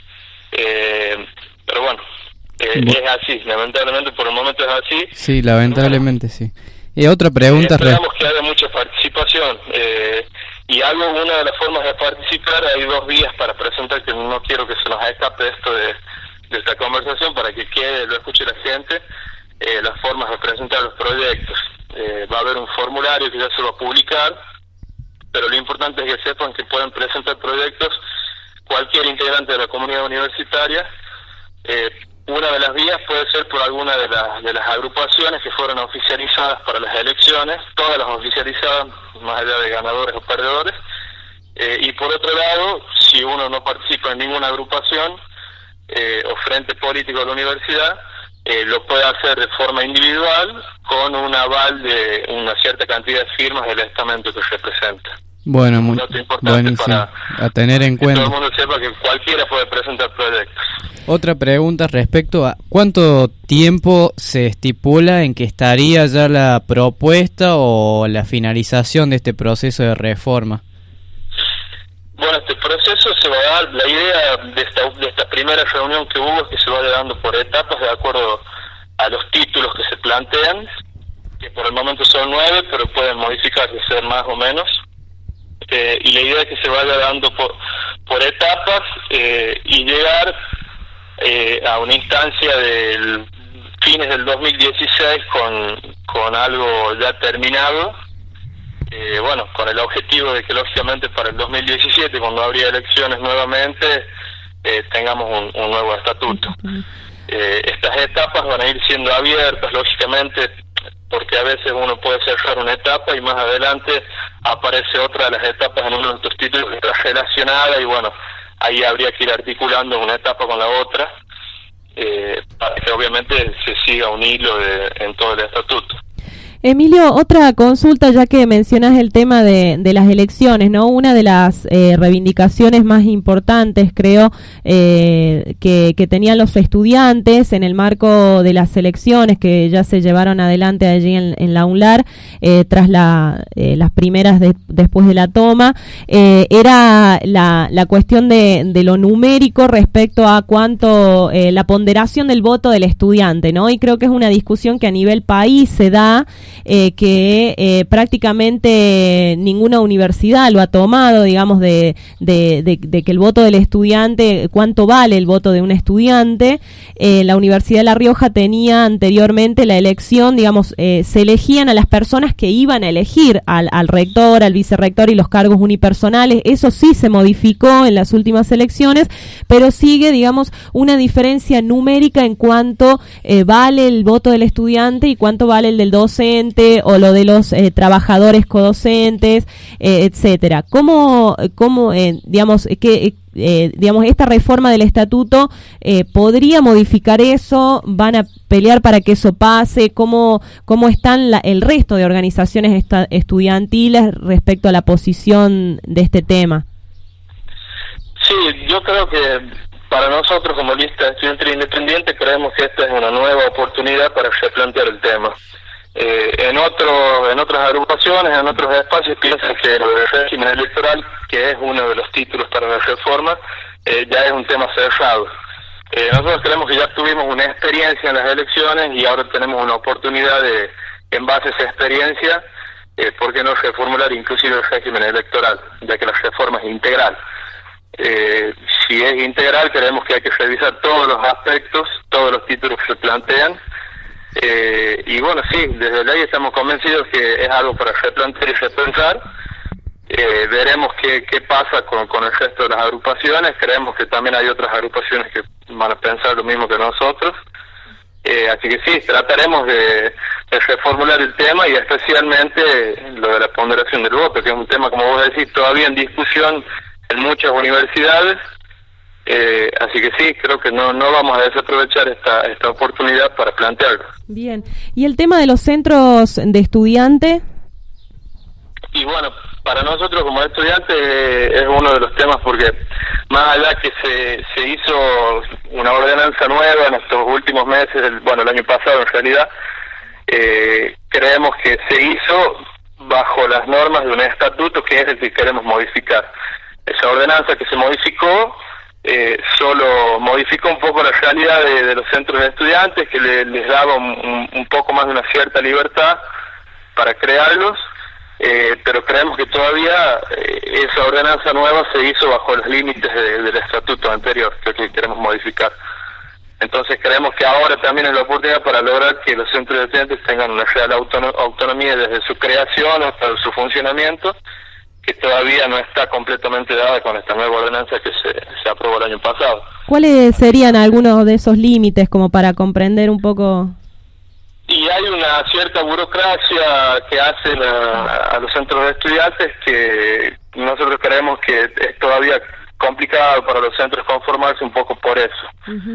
Pero bueno, es así, lamentablemente por el momento es así. Sí, lamentablemente sí. Y otra pregunta. Esperamos que haya mucha participación. Y una de las formas de participar, hay 2 vías para presentar, que no quiero que se nos escape esto de esta conversación, para que quede, lo escuche la gente, las formas de presentar los proyectos. Va a haber un formulario que ya se va a publicar, pero lo importante es que sepan que pueden presentar proyectos cualquier integrante de la comunidad universitaria. Una de las vías puede ser por alguna de las agrupaciones que fueron oficializadas para las elecciones, todas las oficializadas, más allá de ganadores o perdedores. Y por otro lado, si uno no participa en ninguna agrupación o frente político de la universidad, lo puede hacer de forma individual con un aval de una cierta cantidad de firmas del estamento que representa. Bueno, muy buenísimo, sí, a tener en cuenta. Que todo el mundo sepa que cualquiera puede presentar proyectos. Otra pregunta respecto a ¿cuánto tiempo se estipula en que estaría ya la propuesta o la finalización de este proceso de reforma? Bueno, este proceso se va a dar, la idea de esta primera reunión que hubo es que se vaya dando por etapas de acuerdo a los títulos que se plantean, que por el momento son 9, pero pueden modificarse, ser más o menos. Y la idea es que se vaya dando por etapas y llegar a una instancia del fines del 2016 con algo ya terminado, bueno, con el objetivo de que lógicamente para el 2017, cuando habría elecciones nuevamente, tengamos un nuevo estatuto. Estas etapas van a ir siendo abiertas, lógicamente, porque a veces uno puede cerrar una etapa y más adelante aparece otra de las etapas en uno de estos títulos que está relacionada, y bueno, ahí habría que ir articulando una etapa con la otra para que obviamente se siga un hilo en todo el estatuto. Emilio, otra consulta, ya que mencionas el tema de las elecciones, ¿no? Una de las reivindicaciones más importantes, creo, que tenían los estudiantes en el marco de las elecciones que ya se llevaron adelante allí en la UNLAR, tras las primeras después de la toma, era la cuestión de lo numérico respecto a cuánto la ponderación del voto del estudiante, ¿no? Y creo que es una discusión que a nivel país se da, que prácticamente ninguna universidad lo ha tomado, digamos, de que el voto del estudiante, cuánto vale el voto de un estudiante. La Universidad de La Rioja tenía anteriormente la elección, digamos, se elegían a las personas que iban a elegir al rector, al vicerrector y los cargos unipersonales. Eso sí se modificó en las últimas elecciones, pero sigue, digamos, una diferencia numérica en cuánto vale el voto del estudiante y cuánto vale el del docente o lo de los trabajadores codocentes, etcétera. ¿Cómo digamos, digamos, esta reforma del estatuto podría modificar eso? ¿Van a pelear para que eso pase? ¿Cómo están el resto de organizaciones estudiantiles respecto a la posición de este tema? Sí, yo creo que para nosotros como lista estudiantil independiente creemos que esta es una nueva oportunidad para replantear el tema. En otras agrupaciones, en otros espacios, piensan que lo del régimen electoral, que es uno de los títulos para la reforma, ya es un tema cerrado. Nosotros creemos que ya tuvimos una experiencia en las elecciones y ahora tenemos una oportunidad de, en base a esa experiencia, ¿por qué no reformular inclusive el régimen electoral, ya que la reforma es integral? Si es integral, creemos que hay que revisar todos los aspectos, todos los títulos que se plantean. Y bueno, sí, desde la ley estamos convencidos que es algo para replantear y repensar. Veremos qué pasa con el resto de las agrupaciones. Creemos que también hay otras agrupaciones que van a pensar lo mismo que nosotros. Así que sí, trataremos de reformular el tema, y especialmente lo de la ponderación del voto, que es un tema, como vos decís, todavía en discusión en muchas universidades. Así que sí, creo que no vamos a desaprovechar esta oportunidad para plantearlo. Bien, ¿y el tema de los centros de estudiantes? Y bueno, para nosotros como estudiantes es uno de los temas, porque más allá que se hizo una ordenanza nueva en estos últimos meses, el año pasado en realidad, creemos que se hizo bajo las normas de un estatuto que es el que queremos modificar. Esa ordenanza que se modificó solo modificó un poco la realidad de los centros de estudiantes, que les daba un poco más de una cierta libertad para crearlos, pero creemos que todavía esa ordenanza nueva se hizo bajo los límites del estatuto anterior, que queremos modificar. Entonces creemos que ahora también es la oportunidad para lograr que los centros de estudiantes tengan una real autonomía desde su creación hasta su funcionamiento, que todavía no está completamente dada con esta nueva ordenanza que se aprobó el año pasado. ¿Cuáles serían algunos de esos límites, como para comprender un poco? Y hay una cierta burocracia que hacen a los centros de estudiantes que nosotros creemos que es todavía complicado para los centros conformarse un poco por eso.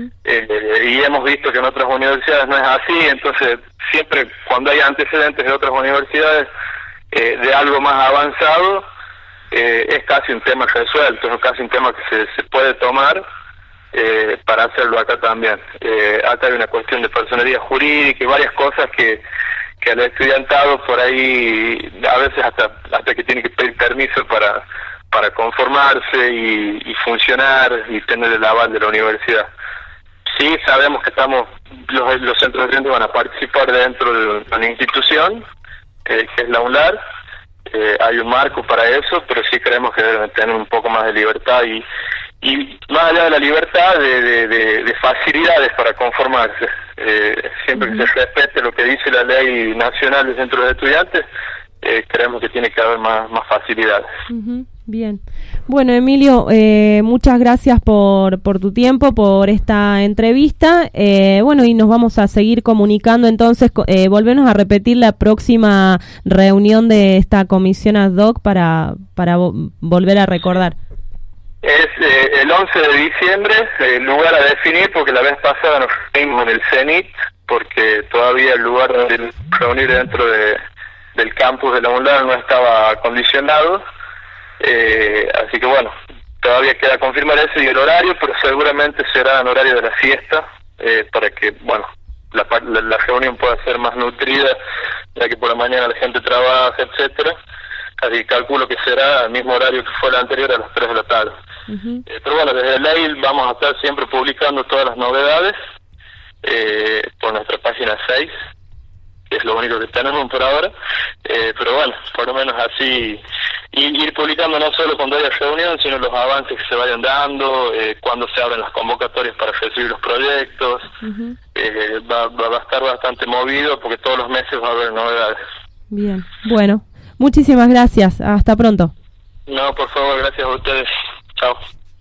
Y hemos visto que en otras universidades no es así, entonces siempre cuando hay antecedentes de otras universidades de algo más avanzado, es casi un tema resuelto, es casi un tema que se puede tomar para hacerlo acá también. Acá hay una cuestión de personería jurídica y varias cosas que al estudiantado por ahí a veces hasta que tiene que pedir permiso para conformarse y funcionar y tener el aval de la universidad. Sí, sabemos que los centros de estudiantes van a participar dentro de una institución, que es la UNLAR. Hay un marco para eso, pero sí creemos que deben tener un poco más de libertad y más allá de la libertad, de facilidades para conformarse. Siempre que se respete lo que dice la Ley Nacional de Centros de Estudiantes, creemos que tiene que haber más facilidades. Bien. Bueno, Emilio, muchas gracias por tu tiempo, por esta entrevista. Bueno, y nos vamos a seguir comunicando. Entonces, volvemos a repetir la próxima reunión de esta comisión ad hoc para volver a recordar. Es el 11 de diciembre, el lugar a definir, porque la vez pasada nos reunimos en el CENIT, porque todavía el lugar donde reunir dentro del campus de la UNLAR no estaba acondicionado. Así que bueno, todavía queda confirmar eso y el horario, pero seguramente será en horario de la siesta, para que, bueno, la reunión pueda ser más nutrida, ya que por la mañana la gente trabaja, etcétera. Así que calculo que será el mismo horario que fue el anterior, a las 3 de la tarde. Pero bueno, desde el mail vamos a estar siempre publicando todas las novedades por nuestra página 6, que es lo único que tenemos por ahora. Pero bueno, por lo menos así ir publicando no solo cuando haya reunión, sino los avances que se vayan dando, cuando se abren las convocatorias para recibir los proyectos. Va a estar bastante movido porque todos los meses va a haber novedades. Bien, bueno, muchísimas gracias, hasta pronto. No, por favor, gracias a ustedes. Chao.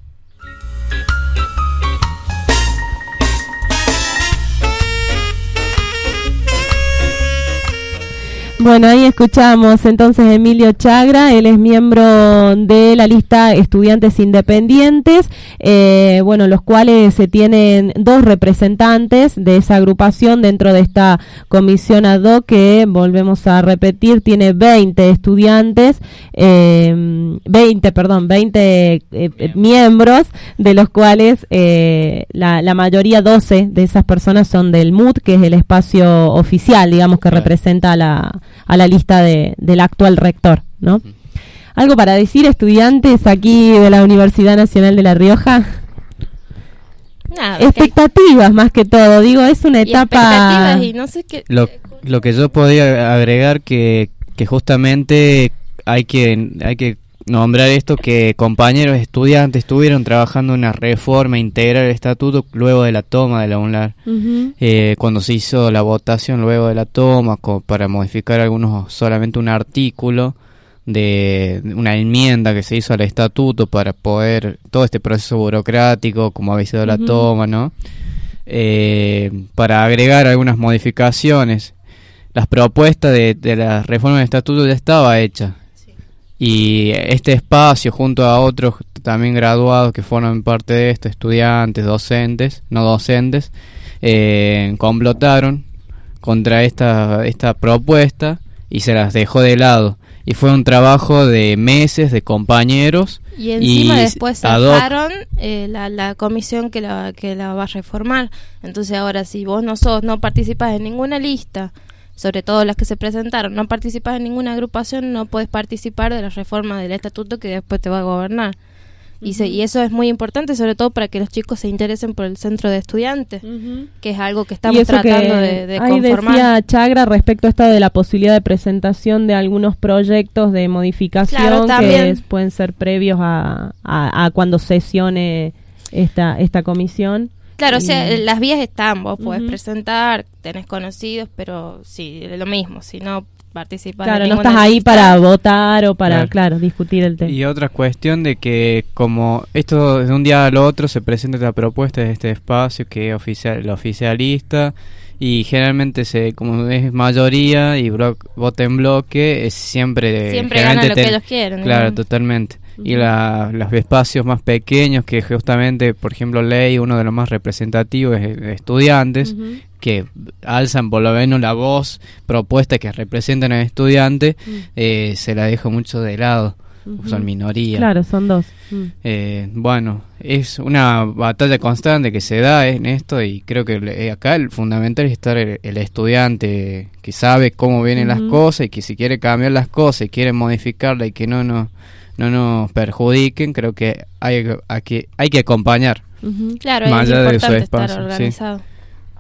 Bueno, ahí escuchamos entonces a Emilio Chagra, él es miembro de la lista Estudiantes Independientes, bueno, los cuales se tienen 2 representantes de esa agrupación dentro de esta comisión ad hoc que, volvemos a repetir, tiene 20 estudiantes, 20 miembros, de los cuales la mayoría, 12 de esas personas son del MUT, que es el espacio oficial, digamos, que representa a la lista del actual rector, ¿no? ¿Algo para decir, estudiantes aquí de la Universidad Nacional de La Rioja? Nada, expectativas más que todo, digo, es una etapa... Y no sé qué... Lo que yo podía agregar que justamente hay que nombrar esto, que compañeros estudiantes estuvieron trabajando en una reforma integral del estatuto luego de la toma de la UNLAR. Cuando se hizo la votación luego de la toma para modificar solamente un artículo de una enmienda que se hizo al estatuto para poder, todo este proceso burocrático como había sido la toma, ¿no? Para agregar algunas modificaciones. Las propuestas de la reforma del estatuto ya estaba hecha. Y este espacio, junto a otros también graduados que forman parte de esto, estudiantes, docentes, no docentes, complotaron contra esta propuesta y se las dejó de lado. Y fue un trabajo de meses de compañeros. Y encima después cerraron la comisión que la va a reformar. Entonces ahora, si vos no participás en ninguna lista, sobre todo las que se presentaron, no participas en ninguna agrupación, no puedes participar de la reforma del estatuto que después te va a gobernar. Y eso es muy importante, sobre todo para que los chicos se interesen por el centro de estudiantes, que es algo que estamos tratando de conformar. Ahí decía Chagra respecto a esto de la posibilidad de presentación de algunos proyectos de modificación, claro, que pueden ser previos a cuando sesione esta comisión. Claro, o sea, las vías están, vos podés presentar, tenés conocidos, pero sí, lo mismo, si no participas. Claro, no estás ahí para votar o para, claro, discutir el tema. Y otra cuestión de que como esto de un día al otro se presenta la propuesta de este espacio que es el oficialista Y generalmente como es mayoría y vota en bloque, es siempre gana lo que ellos quieren. Claro, totalmente. Y los espacios más pequeños, que justamente, por ejemplo, Ley, uno de los más representativos es estudiantes, que alzan por lo menos la voz, propuestas que representan al estudiante, se la deja mucho de lado. Son minoría. Claro, son dos. Bueno, es una batalla constante que se da en esto, y creo que acá el fundamental es estar el estudiante que sabe cómo vienen las cosas, y que si quiere cambiar las cosas y quiere modificarlas y que no nos perjudiquen, creo que hay que acompañar. Claro, es importante estar organizado. Sí.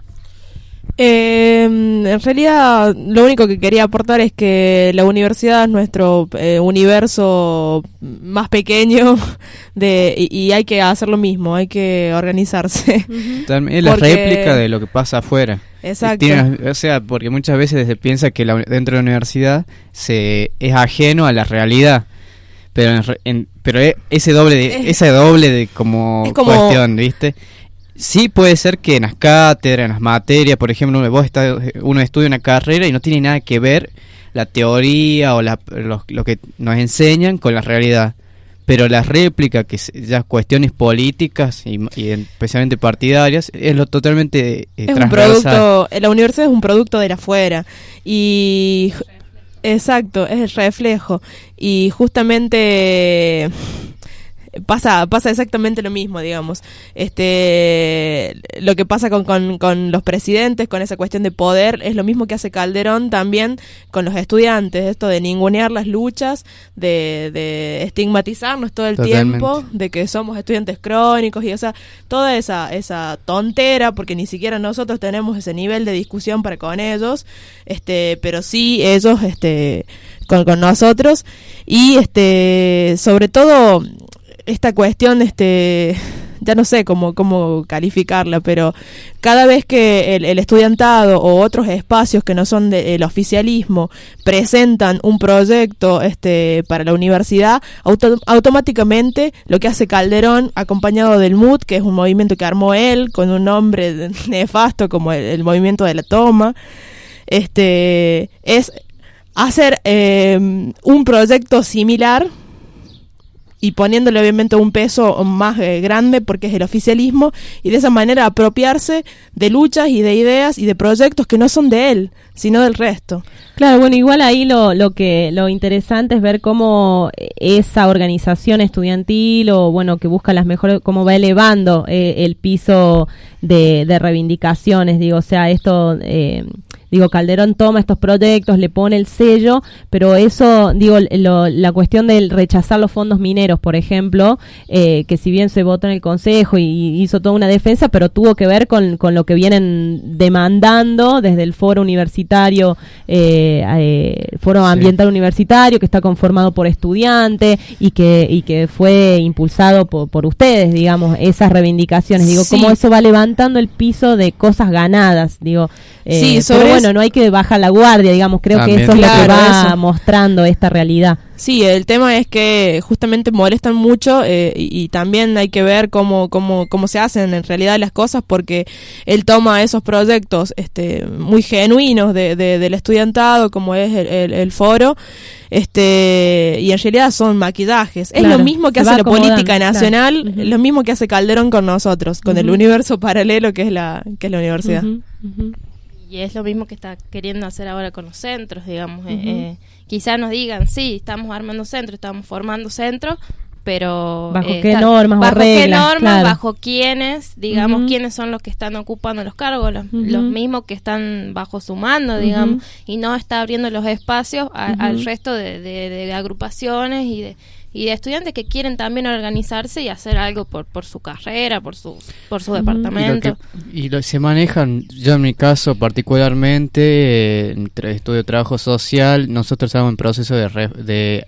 En realidad, lo único que quería aportar es que la universidad es nuestro universo más pequeño y hay que hacer lo mismo, hay que organizarse. Es la réplica de lo que pasa afuera. Exacto. Porque muchas veces se piensa que dentro de la universidad es ajeno a la realidad. Pero ese doble de como cuestión, ¿viste? Sí, puede ser que en las cátedras, en las materias, por ejemplo, uno estudia una carrera y no tiene nada que ver la teoría o lo que nos enseñan con la realidad. Pero la réplica, que ya cuestiones políticas y especialmente partidarias, es lo totalmente transversal. La universidad es un producto de afuera y exacto, es el reflejo, y justamente pasa exactamente lo mismo, digamos. Lo que pasa con los presidentes, con esa cuestión de poder, es lo mismo que hace Calderón también con los estudiantes, esto de ningunear las luchas, de estigmatizarnos todo el tiempo, de que somos estudiantes crónicos, y toda esa tontera, porque ni siquiera nosotros tenemos ese nivel de discusión para con ellos, pero sí ellos con nosotros, y sobre todo esta cuestión, ya no sé cómo calificarla, pero cada vez que el estudiantado o otros espacios que no son del oficialismo presentan un proyecto para la universidad, automáticamente lo que hace Calderón, acompañado del MUT, que es un movimiento que armó él con un nombre nefasto como el movimiento de la toma, es hacer un proyecto similar, y poniéndole obviamente un peso más grande porque es el oficialismo, y de esa manera apropiarse de luchas y de ideas y de proyectos que no son de él, sino del resto. Claro, bueno, igual ahí lo interesante es ver cómo esa organización estudiantil, o bueno, que busca las mejores, cómo va elevando el piso de reivindicaciones, digo, o sea, esto... Calderón toma estos proyectos, le pone el sello, pero eso, la cuestión del rechazar los fondos mineros, por ejemplo, que si bien se votó en el Consejo y hizo toda una defensa, pero tuvo que ver con lo que vienen demandando desde el foro universitario, foro ambiental universitario, que está conformado por estudiantes y que fue impulsado por ustedes, digamos, esas reivindicaciones. Cómo eso va levantando el piso de cosas ganadas, pero bueno, no hay que bajar la guardia, digamos, creo que eso es lo que va mostrando esta realidad. Sí, el tema es que justamente molestan mucho, y también hay que ver cómo se hacen en realidad las cosas, porque él toma esos proyectos muy genuinos del estudiantado, como es el foro, y en realidad son maquillajes. Es lo mismo que hace la política nacional, lo mismo que hace Calderón con nosotros, con el universo paralelo que es la universidad. Y es lo mismo que está queriendo hacer ahora con los centros, digamos. Quizás nos digan, sí, estamos armando centros, estamos formando centros, pero... ¿Bajo qué normas o reglas? Claro. Bajo quiénes, digamos, quiénes son los que están ocupando los cargos, los mismos que están bajo su mando, digamos, y no está abriendo los espacios al resto de agrupaciones y de estudiantes que quieren también organizarse y hacer algo por su carrera, por su departamento. Se manejan, yo en mi caso particularmente, entre estudio de trabajo social, nosotros estamos en proceso de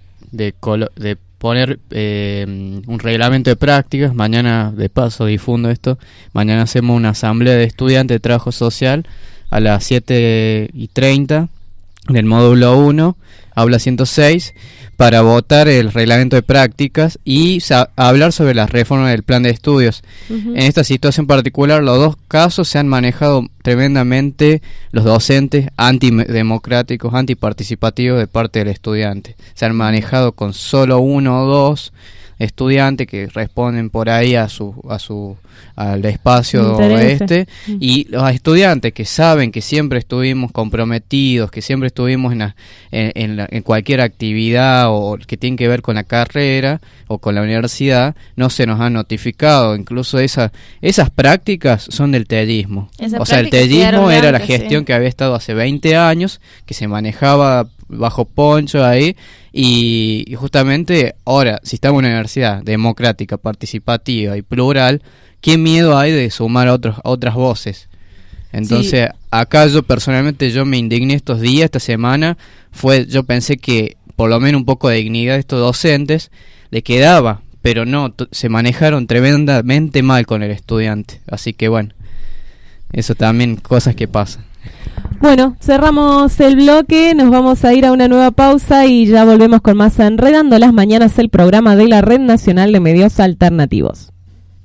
poner un reglamento de prácticas. Mañana, de paso, difundo esto. Mañana hacemos una asamblea de estudiantes de trabajo social a las 7:30 del módulo 1, aula 106, para votar el reglamento de prácticas y hablar sobre la reforma del plan de estudios. En esta situación particular, los dos casos se han manejado tremendamente los docentes antidemocráticos, antiparticipativos de parte del estudiante. Se han manejado con solo 1 o 2 estudiantes que responden por ahí al espacio y los estudiantes que saben que siempre estuvimos comprometidos, que siempre estuvimos en cualquier actividad o que tiene que ver con la carrera o con la universidad, no se nos han notificado. Incluso esas prácticas son del tellismo. O sea, el tellismo era la gestión que había estado hace 20 años, que se manejaba bajo Poncho ahí, y justamente ahora, si estamos en una universidad democrática, participativa y plural, ¿qué miedo hay de sumar otras voces? Entonces, acá yo personalmente me indigné estos días, esta semana, yo pensé que por lo menos un poco de dignidad de estos docentes le quedaba, pero no, se manejaron tremendamente mal con el estudiante, así que bueno, eso también, cosas que pasan. Bueno, cerramos el bloque, nos vamos a ir a una nueva pausa y ya volvemos con más Enredando las Mañanas, el programa de la Red Nacional de Medios Alternativos.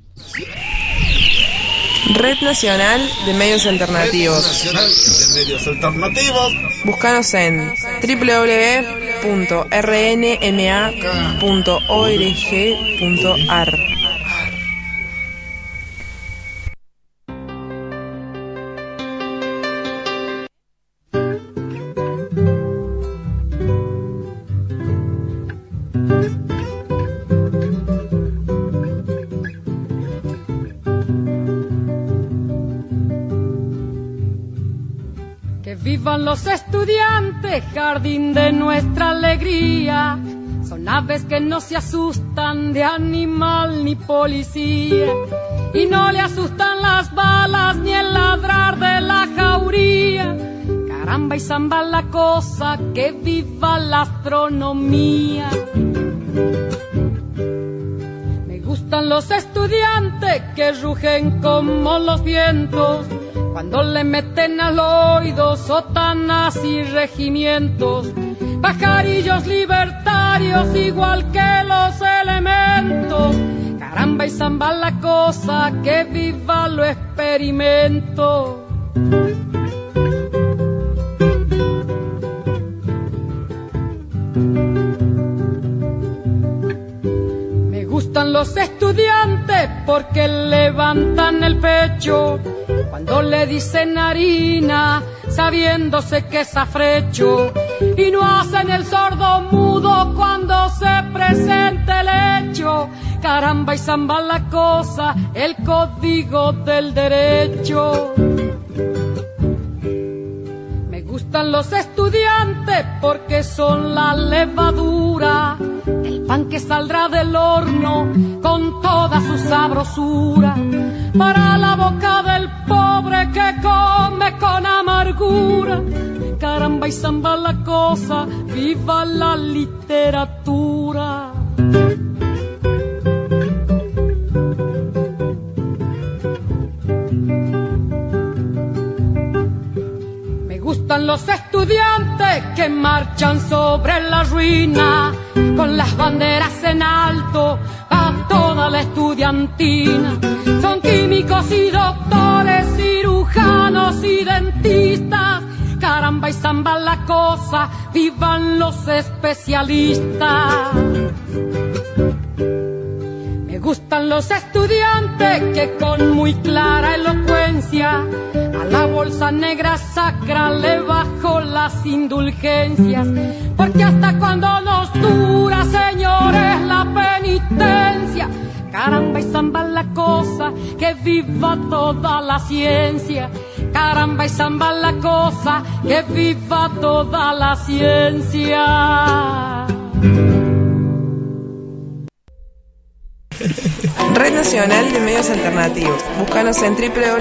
Red Nacional de Medios Alternativos. Búscanos en www.rnma.org.ar. Vivan los estudiantes, jardín de nuestra alegría. Son aves que no se asustan de animal ni policía. Y no le asustan las balas ni el ladrar de la jauría. Caramba y zamba la cosa, que viva la astronomía. Me gustan los estudiantes que rugen como los vientos, cuando le meten al oído sotanas y regimientos, pajarillos libertarios igual que los elementos. Caramba y zamba la cosa, que viva lo experimento. Me gustan los estudiantes porque levantan el pecho cuando le dicen harina, sabiéndose que es afrecho, y no hacen el sordo mudo cuando se presente el hecho. Caramba y zamba la cosa, el código del derecho. Me gustan los estudiantes porque son la levadura, el pan que saldrá del horno con toda su sabrosura, para la boca del pobre que come con amargura. Caramba y zamba la cosa, viva la literatura. Me gustan los estudiantes que marchan sobre la ruina, con las banderas en alto a toda la estudiantina. Son químicos y doctores, cirujanos y dentistas. Caramba y zamba la cosa, vivan los especialistas. Me gustan los estudiantes que con muy clara elocuencia a la bolsa negra sacra le bajo las indulgencias, porque hasta cuando nos dura, señores, la penitencia. Caramba y zamba la cosa, que viva toda la ciencia. Caramba y zamba la cosa, que viva toda la ciencia. Red Nacional de Medios Alternativos. Búscanos en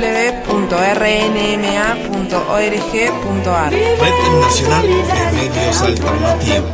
www.rnma.org.ar. Red Nacional de Medios Alternativos.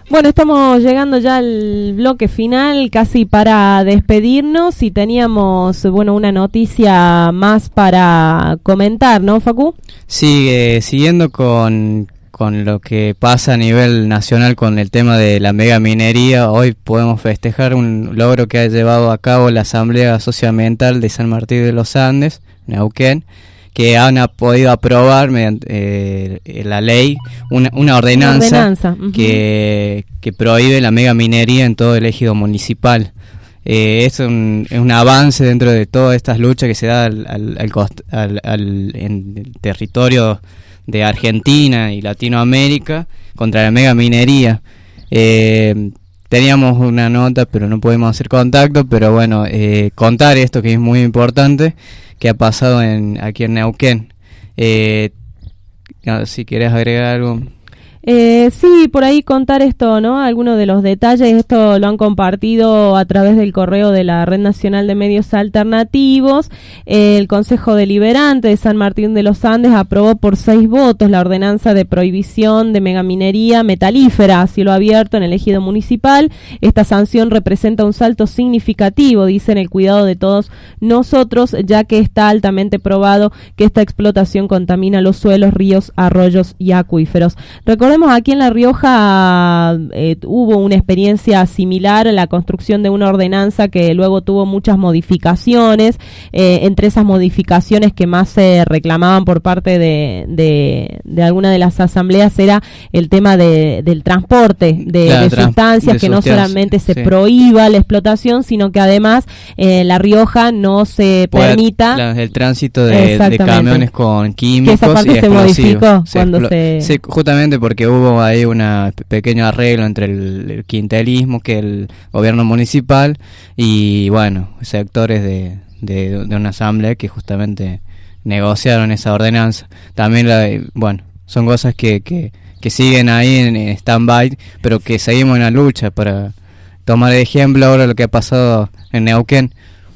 Bueno, estamos llegando ya al bloque final, casi para despedirnos, y teníamos, bueno, una noticia más para comentar, ¿no, Facu? Sí, siguiendo con lo que pasa a nivel nacional con el tema de la megaminería, hoy podemos festejar un logro que ha llevado a cabo la Asamblea Socioambiental de San Martín de los Andes, Neuquén, que han podido aprobar mediante la ley una ordenanza, que prohíbe la megaminería en todo el ejido municipal. Es un avance dentro de todas estas luchas que se da en el territorio de Argentina y Latinoamérica contra la megaminería. Teníamos una nota, pero no pudimos hacer contacto, pero bueno, contar esto que es muy importante, que ha pasado aquí en Neuquén. Si querés agregar algo. Sí, por ahí contar esto, ¿no? Algunos de los detalles. Esto lo han compartido a través del correo de la Red Nacional de Medios Alternativos. El Consejo Deliberante de San Martín de los Andes aprobó por 6 votos la ordenanza de prohibición de megaminería metalífera a cielo abierto en el ejido municipal. Esta sanción representa un salto significativo, dice, en el cuidado de todos nosotros, ya que está altamente probado que esta explotación contamina los suelos, ríos, arroyos y acuíferos. Recordemos, aquí en La Rioja hubo una experiencia similar a la construcción de una ordenanza que luego tuvo muchas modificaciones. Entre esas modificaciones que más se reclamaban por parte de alguna de las asambleas era el tema del transporte de sustancias, que no solamente se prohíba la explotación, sino que además La Rioja no se permita el tránsito de camiones con químicos. Que esa parte y se modificó Sí, justamente porque hubo ahí un pequeño arreglo entre el quintelismo, que el gobierno municipal, y bueno, sectores de una asamblea que justamente negociaron esa ordenanza. También son cosas que siguen ahí en stand-by, pero que seguimos en la lucha. Para tomar de ejemplo ahora lo que ha pasado en Neuquén.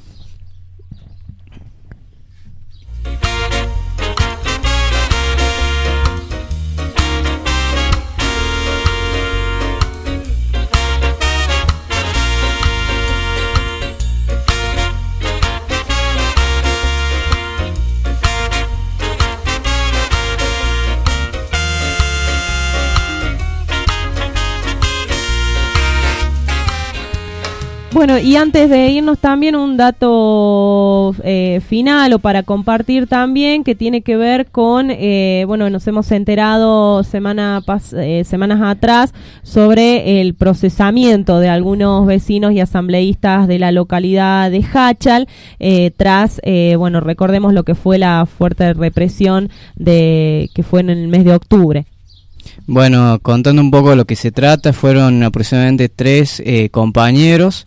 Bueno, y antes de irnos también un dato final o para compartir también, que tiene que ver con, nos hemos enterado semanas atrás sobre el procesamiento de algunos vecinos y asambleístas de la localidad de Jáchal, tras, recordemos lo que fue la fuerte represión que fue en el mes de octubre. Bueno, contando un poco de lo que se trata, fueron aproximadamente 3 compañeros.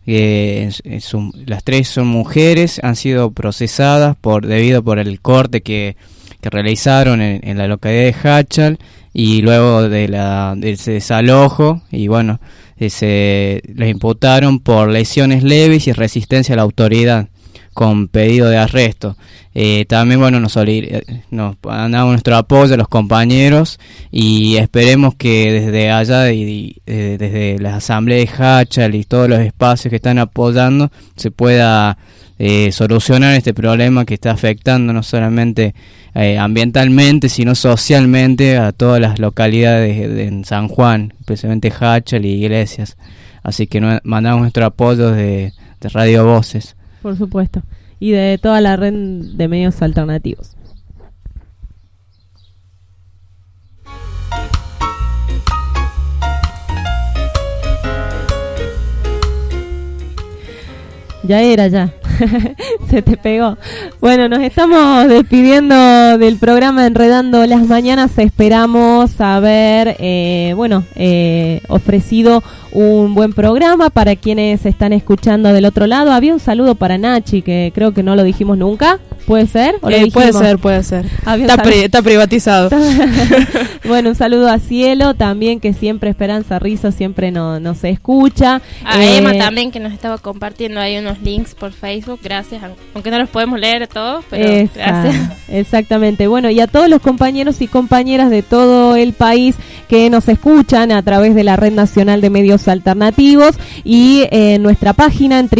Las 3 son mujeres, han sido procesadas debido por el corte que realizaron en la localidad de Jáchal, y luego de ese desalojo, y bueno, les imputaron por lesiones leves y resistencia a la autoridad, con pedido de arresto. También nos mandamos nuestro apoyo a los compañeros, y esperemos que desde allá desde la asamblea de Jáchal y todos los espacios que están apoyando se pueda solucionar este problema que está afectando no solamente ambientalmente, sino socialmente a todas las localidades en San Juan, especialmente Jáchal y Iglesias. Así que mandamos nuestro apoyo de Radio Voces. Por supuesto, y de toda la red de medios alternativos. Ya. Se te pegó. Bueno, nos estamos despidiendo del programa Enredando las Mañanas. Esperamos haber ofrecido un buen programa para quienes están escuchando del otro lado. Había un saludo para Nachi, que creo que no lo dijimos nunca. ¿Puede ser? ¿O lo Puede ser. Está privatizado. Bueno, un saludo a Cielo también, que siempre Esperanza Rizzo siempre nos escucha. A Emma también, que nos estaba compartiendo ahí unos links por Facebook. Gracias, aunque no los podemos leer todos, pero gracias. Exactamente. Bueno, y a todos los compañeros y compañeras de todo el país que nos escuchan a través de la Red Nacional de Medios Alternativos y en nuestra página en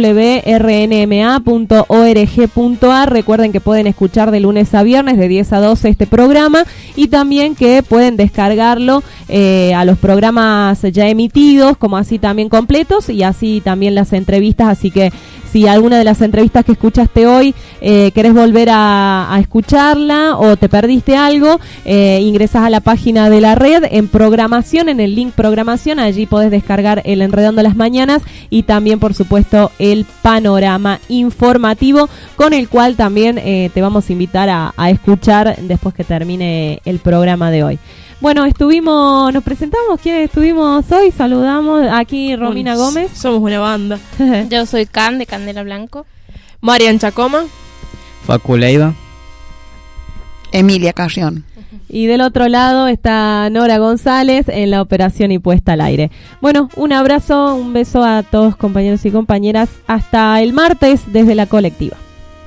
www.rnma.org.ar. Recuerden que pueden escuchar de lunes a viernes de 10 a 12 este programa y también que pueden descargarlo a los programas ya emitidos, como así también completos y así también las entrevistas. Así que si alguna de las entrevistas que escuchaste hoy querés volver a escucharla o te perdiste algo, ingresás a la página de la red en programación, en el link programación, allí podés descargar el Enredando las Mañanas y también por supuesto el panorama informativo, con el cual también te vamos a invitar a escuchar después que termine el programa de hoy. Bueno, nos presentamos, ¿quiénes estuvimos hoy? Saludamos aquí Romina Gómez. Somos una banda. Yo soy Can, de Candela Blanco. Marian Chacoma. Facu Leiva. Emilia Carrión. Y del otro lado está Nora González en la operación y puesta al aire. Bueno, un abrazo, un beso a todos compañeros y compañeras. Hasta el martes desde la colectiva.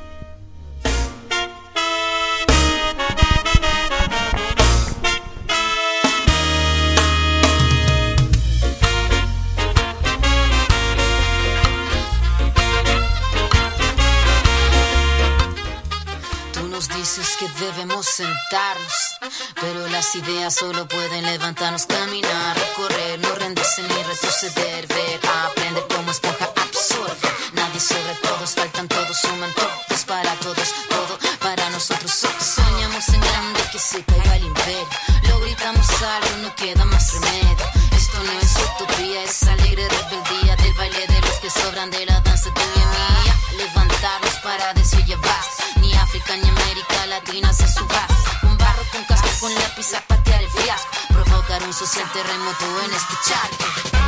Que debemos sentarnos, pero las ideas solo pueden levantarnos, caminar, recorrer, no rendirse ni retroceder, ver, aprender como esponja, absorber. Nadie sobre todos, faltan todos, suman todos para todos, todo para nosotros. Soñamos en grande que se caiga el imperio, lo gritamos algo, no queda más remedio. Esto no es utopía, es alegre rebeldía del baile de los que sobran de la danza tuya y mía. Levantarnos para decir ya basta. Ni África ni América Latina se suba. Con barro, con casco, con lápiz a patear el fiasco. Provocar un social terremoto en este charco.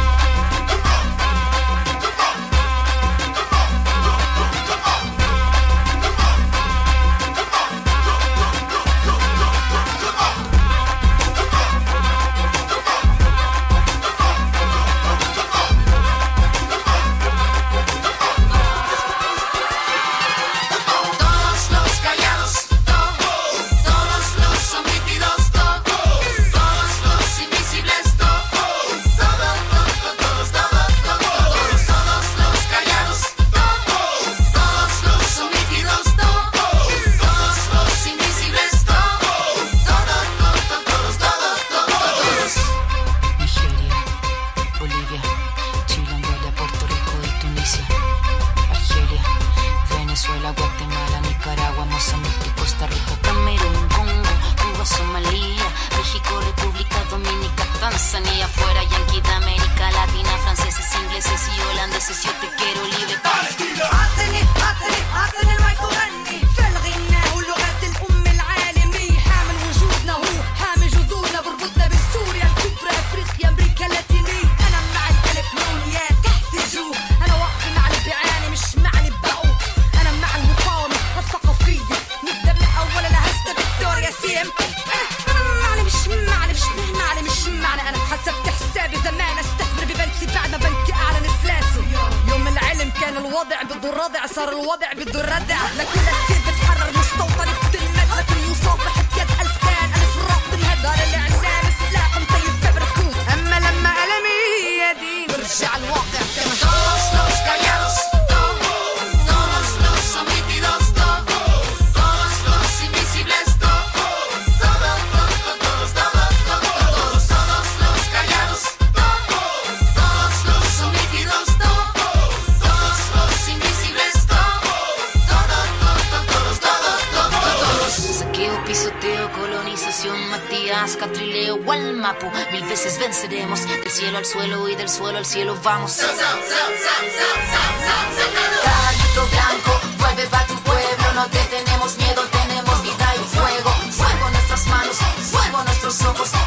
Al suelo y del suelo al cielo vamos. Caballito blanco, vuelve pa' tu pueblo, no te tenemos miedo, tenemos vida y fuego. Fuego en nuestras manos, fuego en nuestros ojos.